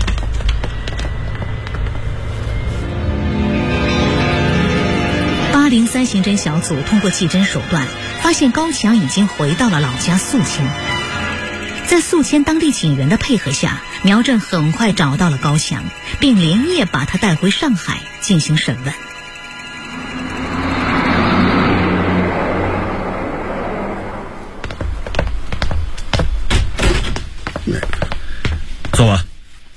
Speaker 12: ！803刑侦小组通过技侦手段，发现高强已经回到了老家宿迁。在宿迁当地警员的配合下，苗振很快找到了高强，并连夜把他带回上海进行审问。
Speaker 9: 坐吧。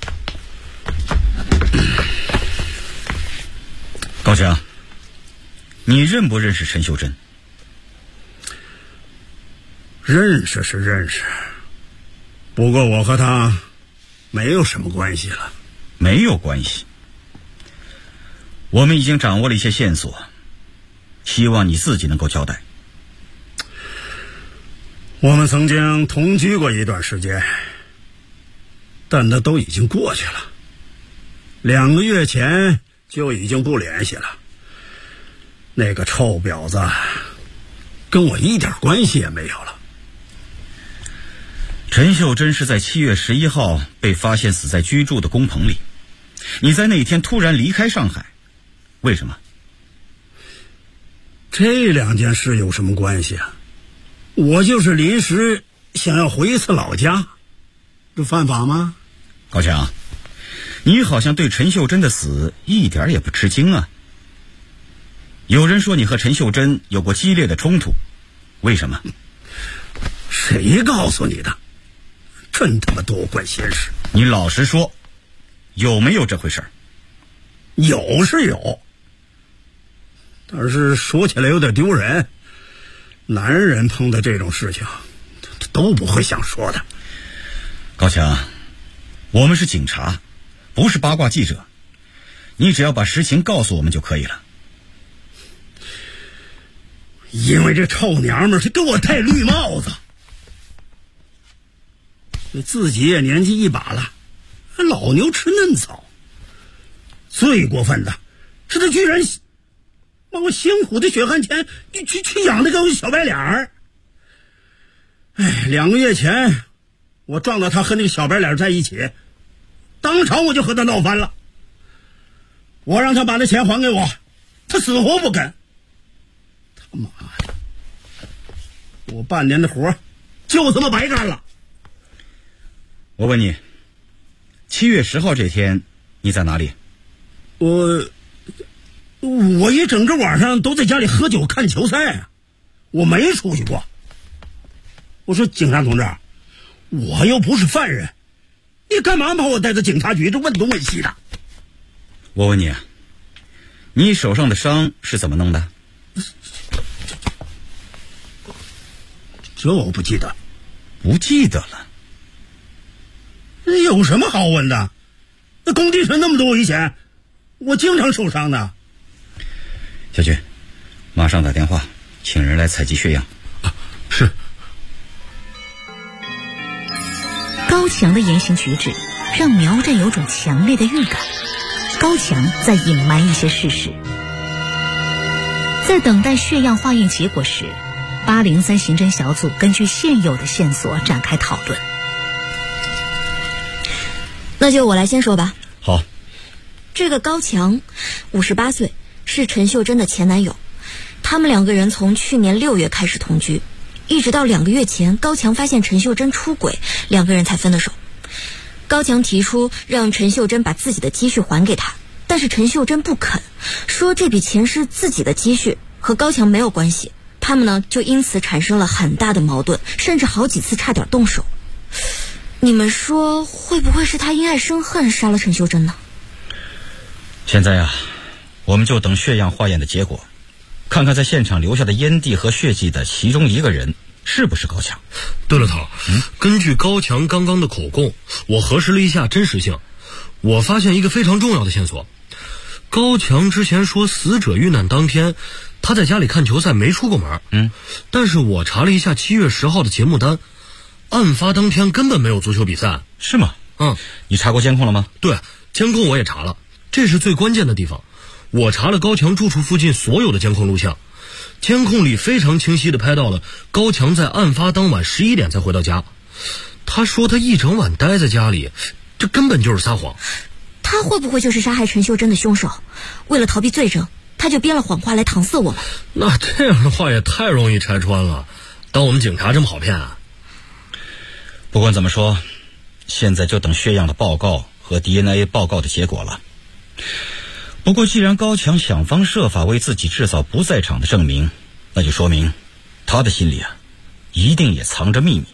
Speaker 9: 高强，你认不认识陈秀珍？
Speaker 11: 认识是认识，不过我和他没有什么关系了。
Speaker 9: 没有关系。我们已经掌握了一些线索，希望你自己能够交代。
Speaker 11: 我们曾经同居过一段时间，但那都已经过去了。2个月前就已经不联系了。那个臭婊子跟我一点关系也没有了。
Speaker 9: 陈秀珍是在7月11号被发现死在居住的工棚里，你在那一天突然离开上海，为什么？
Speaker 11: 这2件事有什么关系啊？我就是临时想要回一次老家，这犯法吗？
Speaker 9: 高强，你好像对陈秀珍的死一点也不吃惊啊。有人说你和陈秀珍有过激烈的冲突，为什么？
Speaker 19: 谁告诉你的？真他妈多管闲事！
Speaker 9: 你老实说，有没有这回事儿？
Speaker 19: 有是有，但是说起来有点丢人。男人碰到这种事情都不会想说的。
Speaker 9: 高强，我们是警察，不是八卦记者，你只要把实情告诉我们就可以了。
Speaker 19: 因为这臭娘们儿是给我戴绿帽子，自己也年纪一把了，还老牛吃嫩草。最过分的是他居然把我辛苦的血汗钱去养那个小白脸儿。2个月前我撞到他和那个小白脸在一起，当场我就和他闹翻了。我让他把那钱还给我，他死活不肯。他妈的，我半年的活就这么白干了。
Speaker 9: 我问你，7月10号这天你在哪里？
Speaker 19: 我一整个晚上都在家里喝酒看球赛啊，我没出去过。我说警察同志，我又不是犯人，你干嘛把我带到警察局这问东问西的？
Speaker 9: 我问你啊，你手上的伤是怎么弄的？
Speaker 19: 这我不记得。
Speaker 9: 不记得了？
Speaker 19: 有什么好问的？那工地上那么多危险，我经常受伤的。
Speaker 9: 小军，马上打电话请人来采集血样。
Speaker 19: 是。
Speaker 12: 高强的言行举止让苗振有种强烈的预感，高强在隐瞒一些事实。在等待血样化验结果时，803刑侦小组根据现有的线索展开讨论。
Speaker 21: 那就我来先说吧。
Speaker 9: 好。
Speaker 21: 这个高强58岁，是陈秀珍的前男友。他们2个人从去年6月开始同居，一直到2个月前高强发现陈秀珍出轨，2个人才分的手。高强提出让陈秀珍把自己的积蓄还给他，但是陈秀珍不肯，说这笔钱是自己的积蓄，和高强没有关系。他们呢就因此产生了很大的矛盾，甚至好几次差点动手。你们说会不会是他因爱生恨杀了陈秀珍呢？
Speaker 9: 现在啊，我们就等血样化验的结果，看看在现场留下的烟蒂和血迹的其中一个人是不是高强。
Speaker 22: 对了，头，根据高强刚刚的口供，我核实了一下真实性，我发现一个非常重要的线索。高强之前说死者遇难当天他在家里看球赛没出过门，但是我查了一下7月10号的节目单，案发当天根本没有足球比赛。
Speaker 9: 是吗？你查过监控了吗？
Speaker 22: 对，监控我也查了，这是最关键的地方。我查了高强住处附近所有的监控录像，监控里非常清晰地拍到了高强在案发当晚11点才回到家。他说他一整晚待在家里，这根本就是撒谎。
Speaker 21: 他会不会就是杀害陈秀珍的凶手？为了逃避罪证，他就编了谎话来搪塞我们。
Speaker 22: 那这样的话也太容易拆穿了，当我们警察这么好骗啊？
Speaker 9: 不管怎么说，现在就等血样的报告和 DNA 报告的结果了。不过既然高强想方设法为自己制造不在场的证明，那就说明他的心里啊一定也藏着秘密。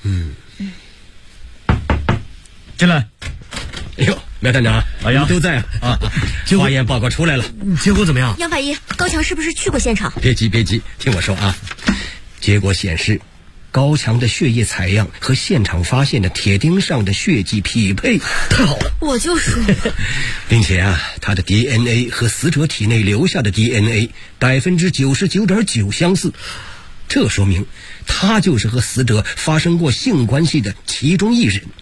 Speaker 9: 进来。
Speaker 22: 哎呦，苗探长，
Speaker 9: 哎呀，
Speaker 22: 都在啊！化验报告出来了，结果怎么样？
Speaker 21: 杨法医，高强是不是去过现场？
Speaker 4: 别急，听我说啊。结果显示，高强的血液采样和现场发现的铁钉上的血迹匹配，
Speaker 22: 太好了！
Speaker 21: 我就说，
Speaker 4: 并且啊，他的 DNA 和死者体内留下的 DNA 99.9%相似，这说明他就是和死者发生过性关系的其中一人。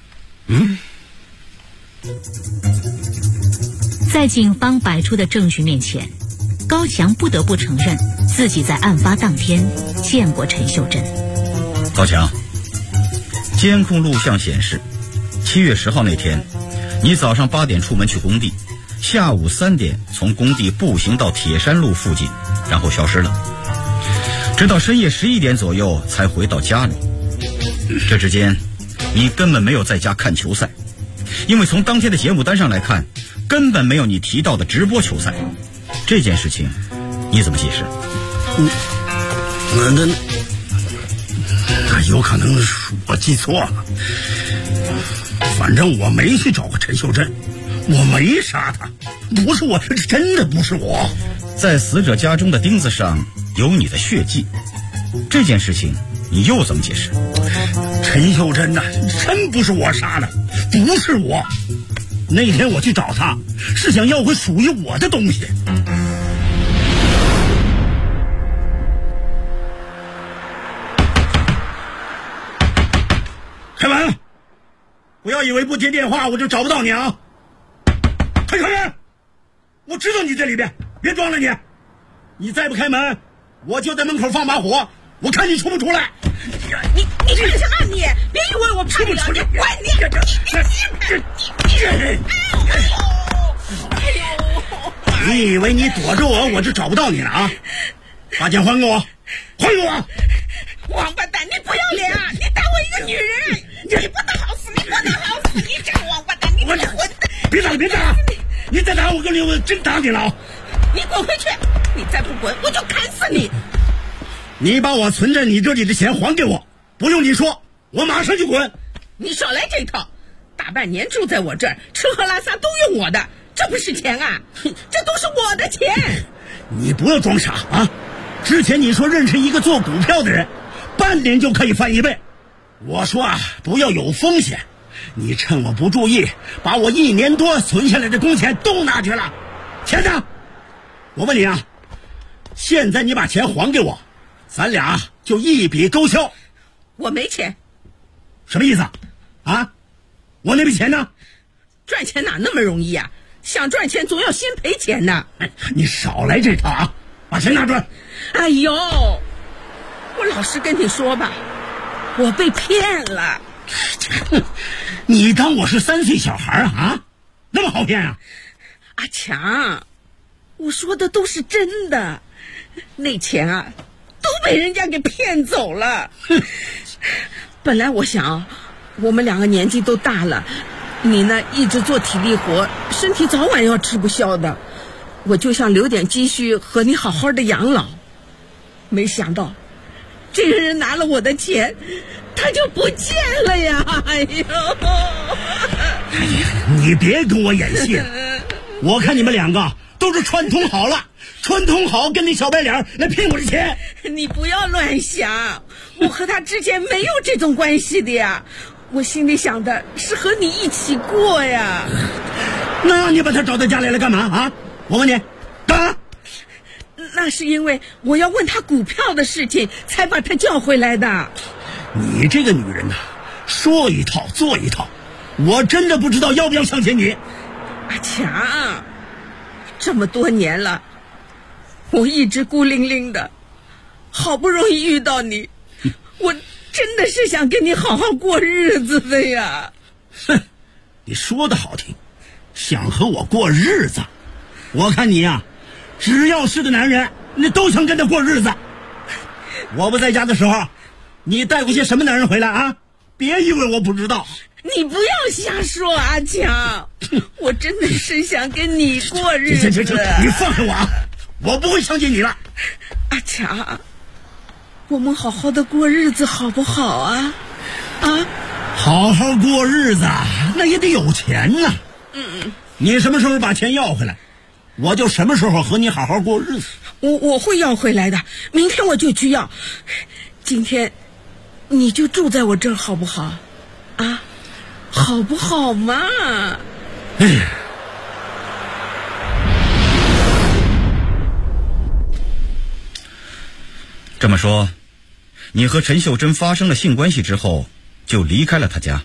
Speaker 12: 在警方摆出的证据面前，高强不得不承认自己在案发当天见过陈秀珍。
Speaker 9: 高强，监控录像显示7月10号那天，你早上8点出门去工地，下午3点从工地步行到铁山路附近，然后消失了，直到深夜11点左右才回到家里。这之间你根本没有在家看球赛，因为从当天的节目单上来看，根本没有你提到的直播球赛。这件事情你怎么解释？
Speaker 11: 有可能是我记错了，反正我没去找过陈秀珍，我没杀他，不是我，真的不是我。
Speaker 9: 在死者家中的钉子上有你的血迹，这件事情你又怎么解释？
Speaker 11: 陈秀珍呐，真不是我杀的，不是我。那天我去找他，是想要回属于我的东西。开门！不要以为不接电话我就找不到你啊！快开门！我知道你在里边，别装了你！你再不开门，我就在门口放把火，我看你出不出来！
Speaker 5: 你干啥你？别以为我怕你了，你管你！
Speaker 11: 你以为你躲着我，我就找不到你了啊？把钱还给我，还给我！
Speaker 5: 王八蛋，你不要脸啊！你当我一个女人，你不得好死，你不得好死！你这个王八蛋，你这混蛋！
Speaker 11: 别打了，别打了！你再打我跟你，我真打你了！
Speaker 5: 你滚回去！你再不滚，我就砍死你！
Speaker 11: 你把我存在你这里的钱还给我，不用你说，我马上就滚！
Speaker 5: 你少来这套！大半年住在我这儿，吃喝拉撒都用我的，这不是钱啊！这都是我的钱！
Speaker 11: 你不要装傻啊！之前你说认识一个做股票的人，半年就可以翻1倍。我说啊，不要有风险。你趁我不注意，把我1年多存下来的工钱都拿去了。钱呢？我问你啊，现在你把钱还给我，咱俩就一笔勾销。
Speaker 5: 我没钱。
Speaker 11: 什么意思啊？我那笔钱呢？
Speaker 5: 赚钱哪那么容易啊？想赚钱总要先赔钱呢。
Speaker 11: 你少来这套啊！把钱拿出来。
Speaker 5: 哎呦，我老实跟你说吧，我被骗了。
Speaker 11: 你当我是3岁小孩啊？那么好骗啊？
Speaker 5: 阿强，我说的都是真的，那钱啊都被人家给骗走了。本来我想我们2个年纪都大了，你呢一直做体力活，身体早晚要吃不消的，我就想留点积蓄和你好好的养老。没想到这个人拿了我的钱，他就不见了呀！哎呦，
Speaker 11: 你别跟我演戏了，我看你们2个都是串通好了，串通好跟那小白脸来骗我的钱。
Speaker 5: 你不要乱想，我和他之间没有这种关系的呀，我心里想的是和你一起过呀。
Speaker 11: 那你把他找到家里来干嘛啊？我问你，干嘛？
Speaker 5: 那是因为我要问他股票的事情，才把他叫回来的。
Speaker 11: 你这个女人呐，说一套做一套，我真的不知道要不要相信你。
Speaker 5: 阿强，这么多年了，我一直孤零零的，好不容易遇到你，我真的是想跟你好好过日子的呀。
Speaker 11: 哼，你说的好听，想和我过日子，我看你呀，只要是个男人，你都想跟他过日子。我不在家的时候，你带过些什么男人回来啊？别以为我不知道。
Speaker 5: 你不要瞎说，阿强，我真的是想跟你过日子。
Speaker 11: 你放开我啊！我不会相信你了。
Speaker 5: 阿强，我们好好的过日子好不好啊？啊？
Speaker 11: 好好过日子那也得有钱呐。你什么时候把钱要回来，我就什么时候和你好好过日子。
Speaker 5: 我会要回来的，明天我就去要。今天你就住在我这儿好不好？啊，好不好嘛？
Speaker 11: 哎呀，
Speaker 9: 这么说，你和陈秀珍发生了性关系之后，就离开了他家？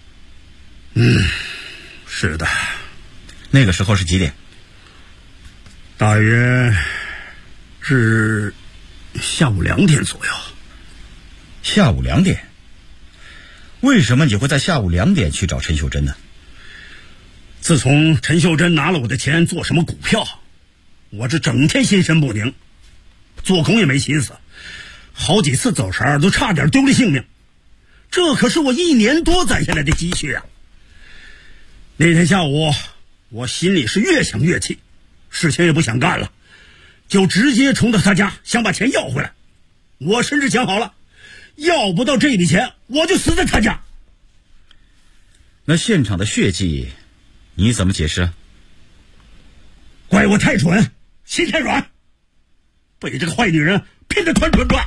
Speaker 11: 是的。
Speaker 9: 那个时候是几点？
Speaker 11: 大约是下午2点左右。
Speaker 9: 下午2点？为什么你会在下午2点去找陈秀珍呢？
Speaker 11: 自从陈秀珍拿了我的钱做什么股票，我这整天心神不宁，做工也没心思，好几次走神都差点丢了性命。这可是我1年多攒下来的积蓄啊！那天下午我心里是越想越气，事情也不想干了，就直接冲到他家想把钱要回来。我甚至想好了，
Speaker 19: 要不到这笔钱，我就死在他家。
Speaker 9: 那现场的血迹，你怎么解释？
Speaker 19: 怪我太蠢，心太软，被这个坏女人骗得团团转。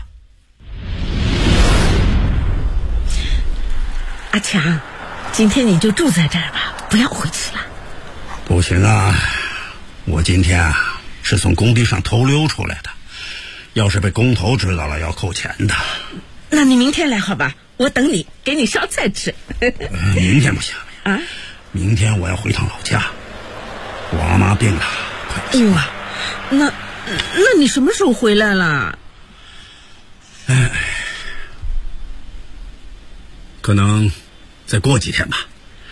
Speaker 5: 阿强，今天你就住在这儿吧，不要回去了。
Speaker 11: 不行啊，我今天啊是从工地上偷溜出来的，要是被工头知道了要扣钱的。
Speaker 5: 那你明天来好吧，我等你，给你烧菜吃。
Speaker 11: 明天不行
Speaker 5: 啊，
Speaker 11: 明天我要回趟老家，我阿妈病了。
Speaker 5: 哇，那你什么时候回来了？
Speaker 11: 可能再过几天吧。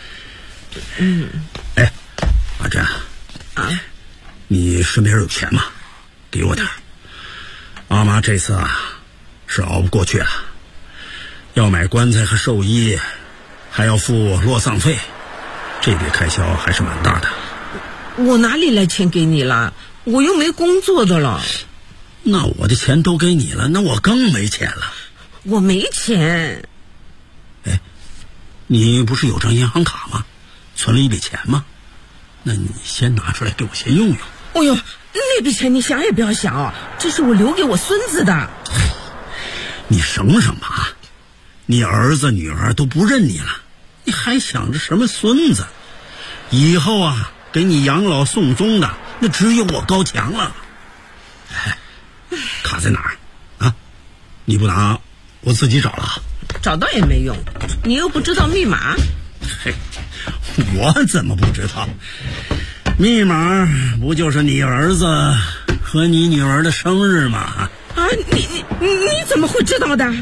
Speaker 11: 哎，阿珍啊，你身边有钱吗？给我点儿。阿妈这次啊是熬不过去了，要买棺材和寿衣，还要付落丧费，这笔开销还是蛮大的。
Speaker 5: 我哪里来钱给你了？我又没工作的了。
Speaker 11: 那我的钱都给你了，那我更没钱了。
Speaker 5: 我没钱。
Speaker 11: 哎，你不是有张银行卡吗？存了一笔钱吗？那你先拿出来给我先用用。
Speaker 5: 哎呦，那笔钱你想也不要想，这是我留给我孙子的。
Speaker 11: 你省省吧，你儿子女儿都不认你了，你还想着什么孙子？以后啊给你养老送终的那只有我高强了。哎，卡在哪儿啊？你不拿我自己找了。
Speaker 5: 找到也没用，你又不知道密码。
Speaker 11: 嘿，我怎么不知道？密码不就是你儿子和你女儿的生日吗？
Speaker 5: 啊，你怎么会知道的啊？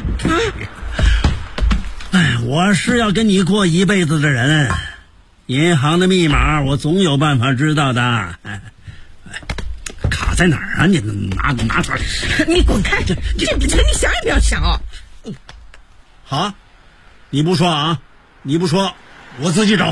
Speaker 11: 哎，我是要跟你过一辈子的人，银行的密码我总有办法知道的。卡在哪儿啊？你拿出来！
Speaker 5: 你滚开！这笔钱你想也不要想哦。
Speaker 11: 好，你不说啊？你不说，我自己找。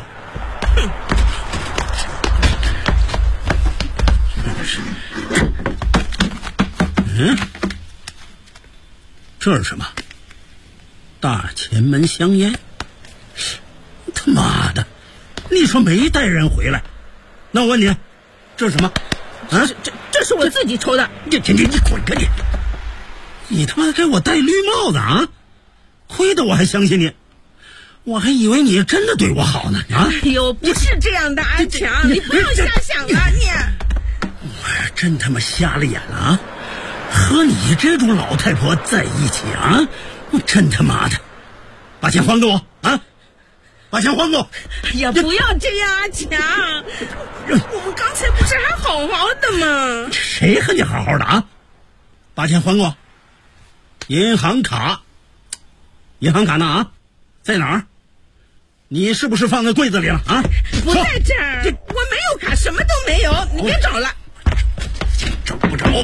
Speaker 11: 这是什么？大前门香烟？他妈的！你说没带人回来？那我问你，这是什么？啊，
Speaker 5: 这是我自己抽的。
Speaker 11: 你滚开你！你他妈给我戴绿帽子啊！亏得我还相信你，我还以为你真的对我好呢啊！
Speaker 5: 哎呦，不是这样的，阿强，你不要瞎想了，你。
Speaker 11: 我真他妈瞎了眼了啊！和你这种老太婆在一起啊，我真他妈的！把钱还给我啊！把钱还给我！
Speaker 5: 哎呀，不要这样，阿强，我们刚才不是还好好的吗？
Speaker 11: 谁和你好好的啊？把钱还给我！银行卡呢啊？在哪儿？你是不是放在柜子里了啊？
Speaker 5: 不在这儿，我没有卡，什么都没有，你别找了。
Speaker 11: 找不着，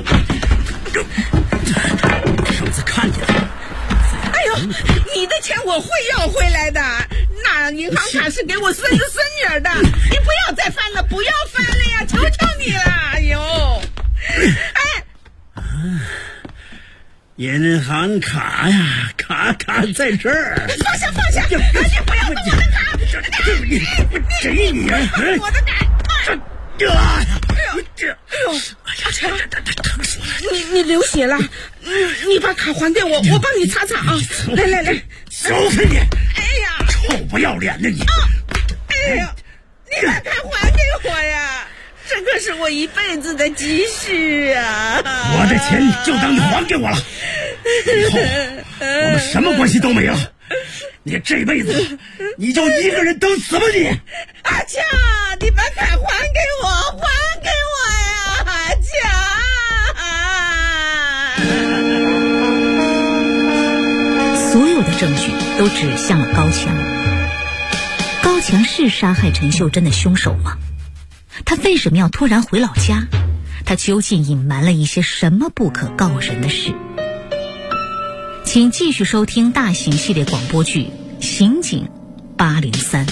Speaker 11: 上次看见了。
Speaker 5: 哎呦，你的钱我会要回来的，那银行卡是给我孙子孙女儿的，你不要再翻了，不要翻了呀，求求你了！哎呦，哎，
Speaker 11: 银行卡呀，卡在这儿。
Speaker 5: 放下，你不要动我的卡！你我的卡！阿强，你流血了，你把卡还给我，我帮你擦擦啊！来，
Speaker 11: 收拾你！
Speaker 5: 哎呀，
Speaker 11: 臭不要脸的你！
Speaker 5: 哎呀，你把卡还给我呀！这可是我一辈子的积蓄啊！
Speaker 11: 我的钱就当你还给我了，以后我们什么关系都没了。你这辈子你就一个人等死吧你！
Speaker 5: 阿强，你把卡还给我呀，阿
Speaker 12: 强！所有的证据都指向了高强。高强是杀害陈秀珍的凶手吗？他为什么要突然回老家？他究竟隐瞒了一些什么不可告人的事？请继续收听大型系列广播剧《刑警803》。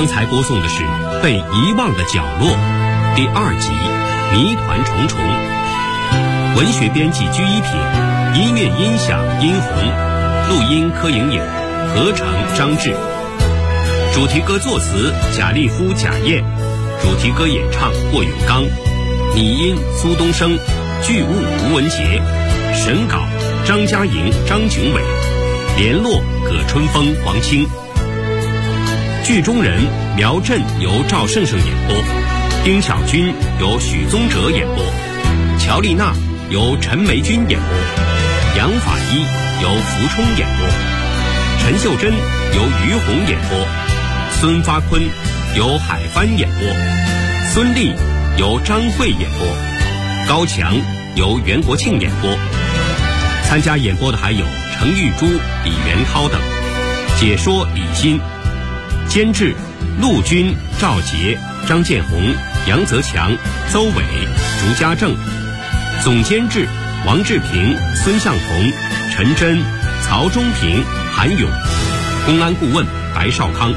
Speaker 17: 刚才播送的是《被遗忘的角落》第2集《谜团重重》，文学编辑居一品，音乐音响殷红，录音柯莹莹，合成张志。主题歌作词贾立夫、贾燕，主题歌演唱霍永刚，拟音苏东升，剧务吴文杰，审稿张嘉莹、张炯伟，联络葛春风、黄青。剧中人苗振由赵胜胜演播，丁小军由许宗哲演播，乔丽娜由陈梅君演播，杨法医由福冲演播，陈秀珍由于红演播，孙发坤由海帆演播，孙俪由张慧演播，高强由袁国庆演播。参加演播的还有程玉珠、李元涛等，解说李欣，监制陆军、赵杰、张建红、杨泽强、邹伟、竹家正，总监制王志平、孙向同、陈真、曹忠平、韩勇，公安顾问白少康。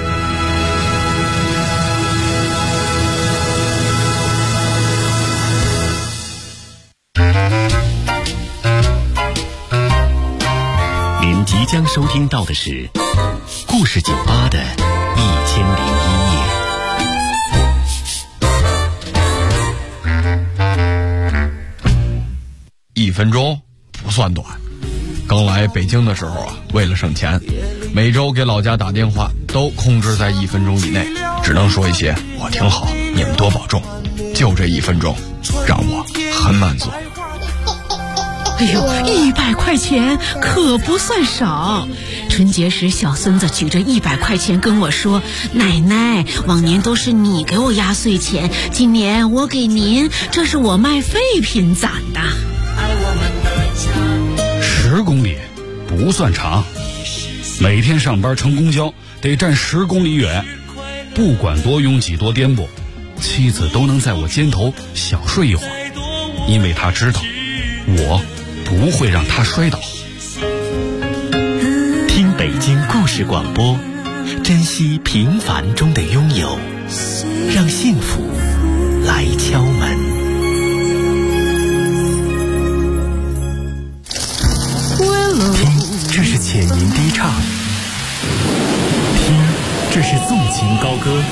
Speaker 1: 您即将收听到的是故事酒吧的
Speaker 7: 1分钟不算短。刚来北京的时候啊，为了省钱，每周给老家打电话都控制在1分钟以内，只能说一些我挺好，你们多保重。就这1分钟，让我很满足。
Speaker 8: 哎呦，100块钱可不算少。春节时，小孙子举着100块钱跟我说：“奶奶，往年都是你给我压岁钱，今年我给您，这是我卖废品攒的。
Speaker 23: ”10公里不算长，每天上班乘公交得站10公里远，不管多拥挤多颠簸，妻子都能在我肩头小睡一会儿，因为她知道我不会让他摔倒。
Speaker 1: 听北京故事广播，珍惜平凡中的拥有，让幸福来敲门。听，这是浅吟低唱；听，这是纵情高歌；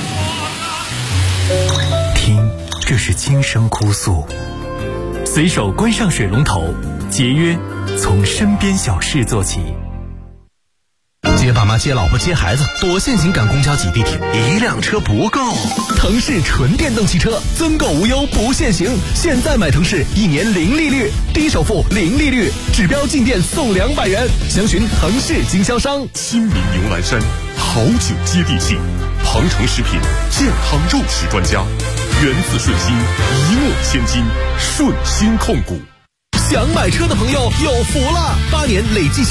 Speaker 1: 听，这是轻声哭诉。随手关上水龙头，节约从身边小事做起。 接爸妈接老婆接孩子，躲限行赶公交挤地铁，一辆车不够。腾势纯电动汽车，增购无忧不限行。现在买腾势1年0利率，低首付0利率，指标进店送200元。详询腾势经销商。
Speaker 2: 亲民牛栏山，好酒接地气，庞城食品健康肉食专家，源自顺心，一诺千金，顺心控股。
Speaker 1: 想买车的朋友有福了，8年累计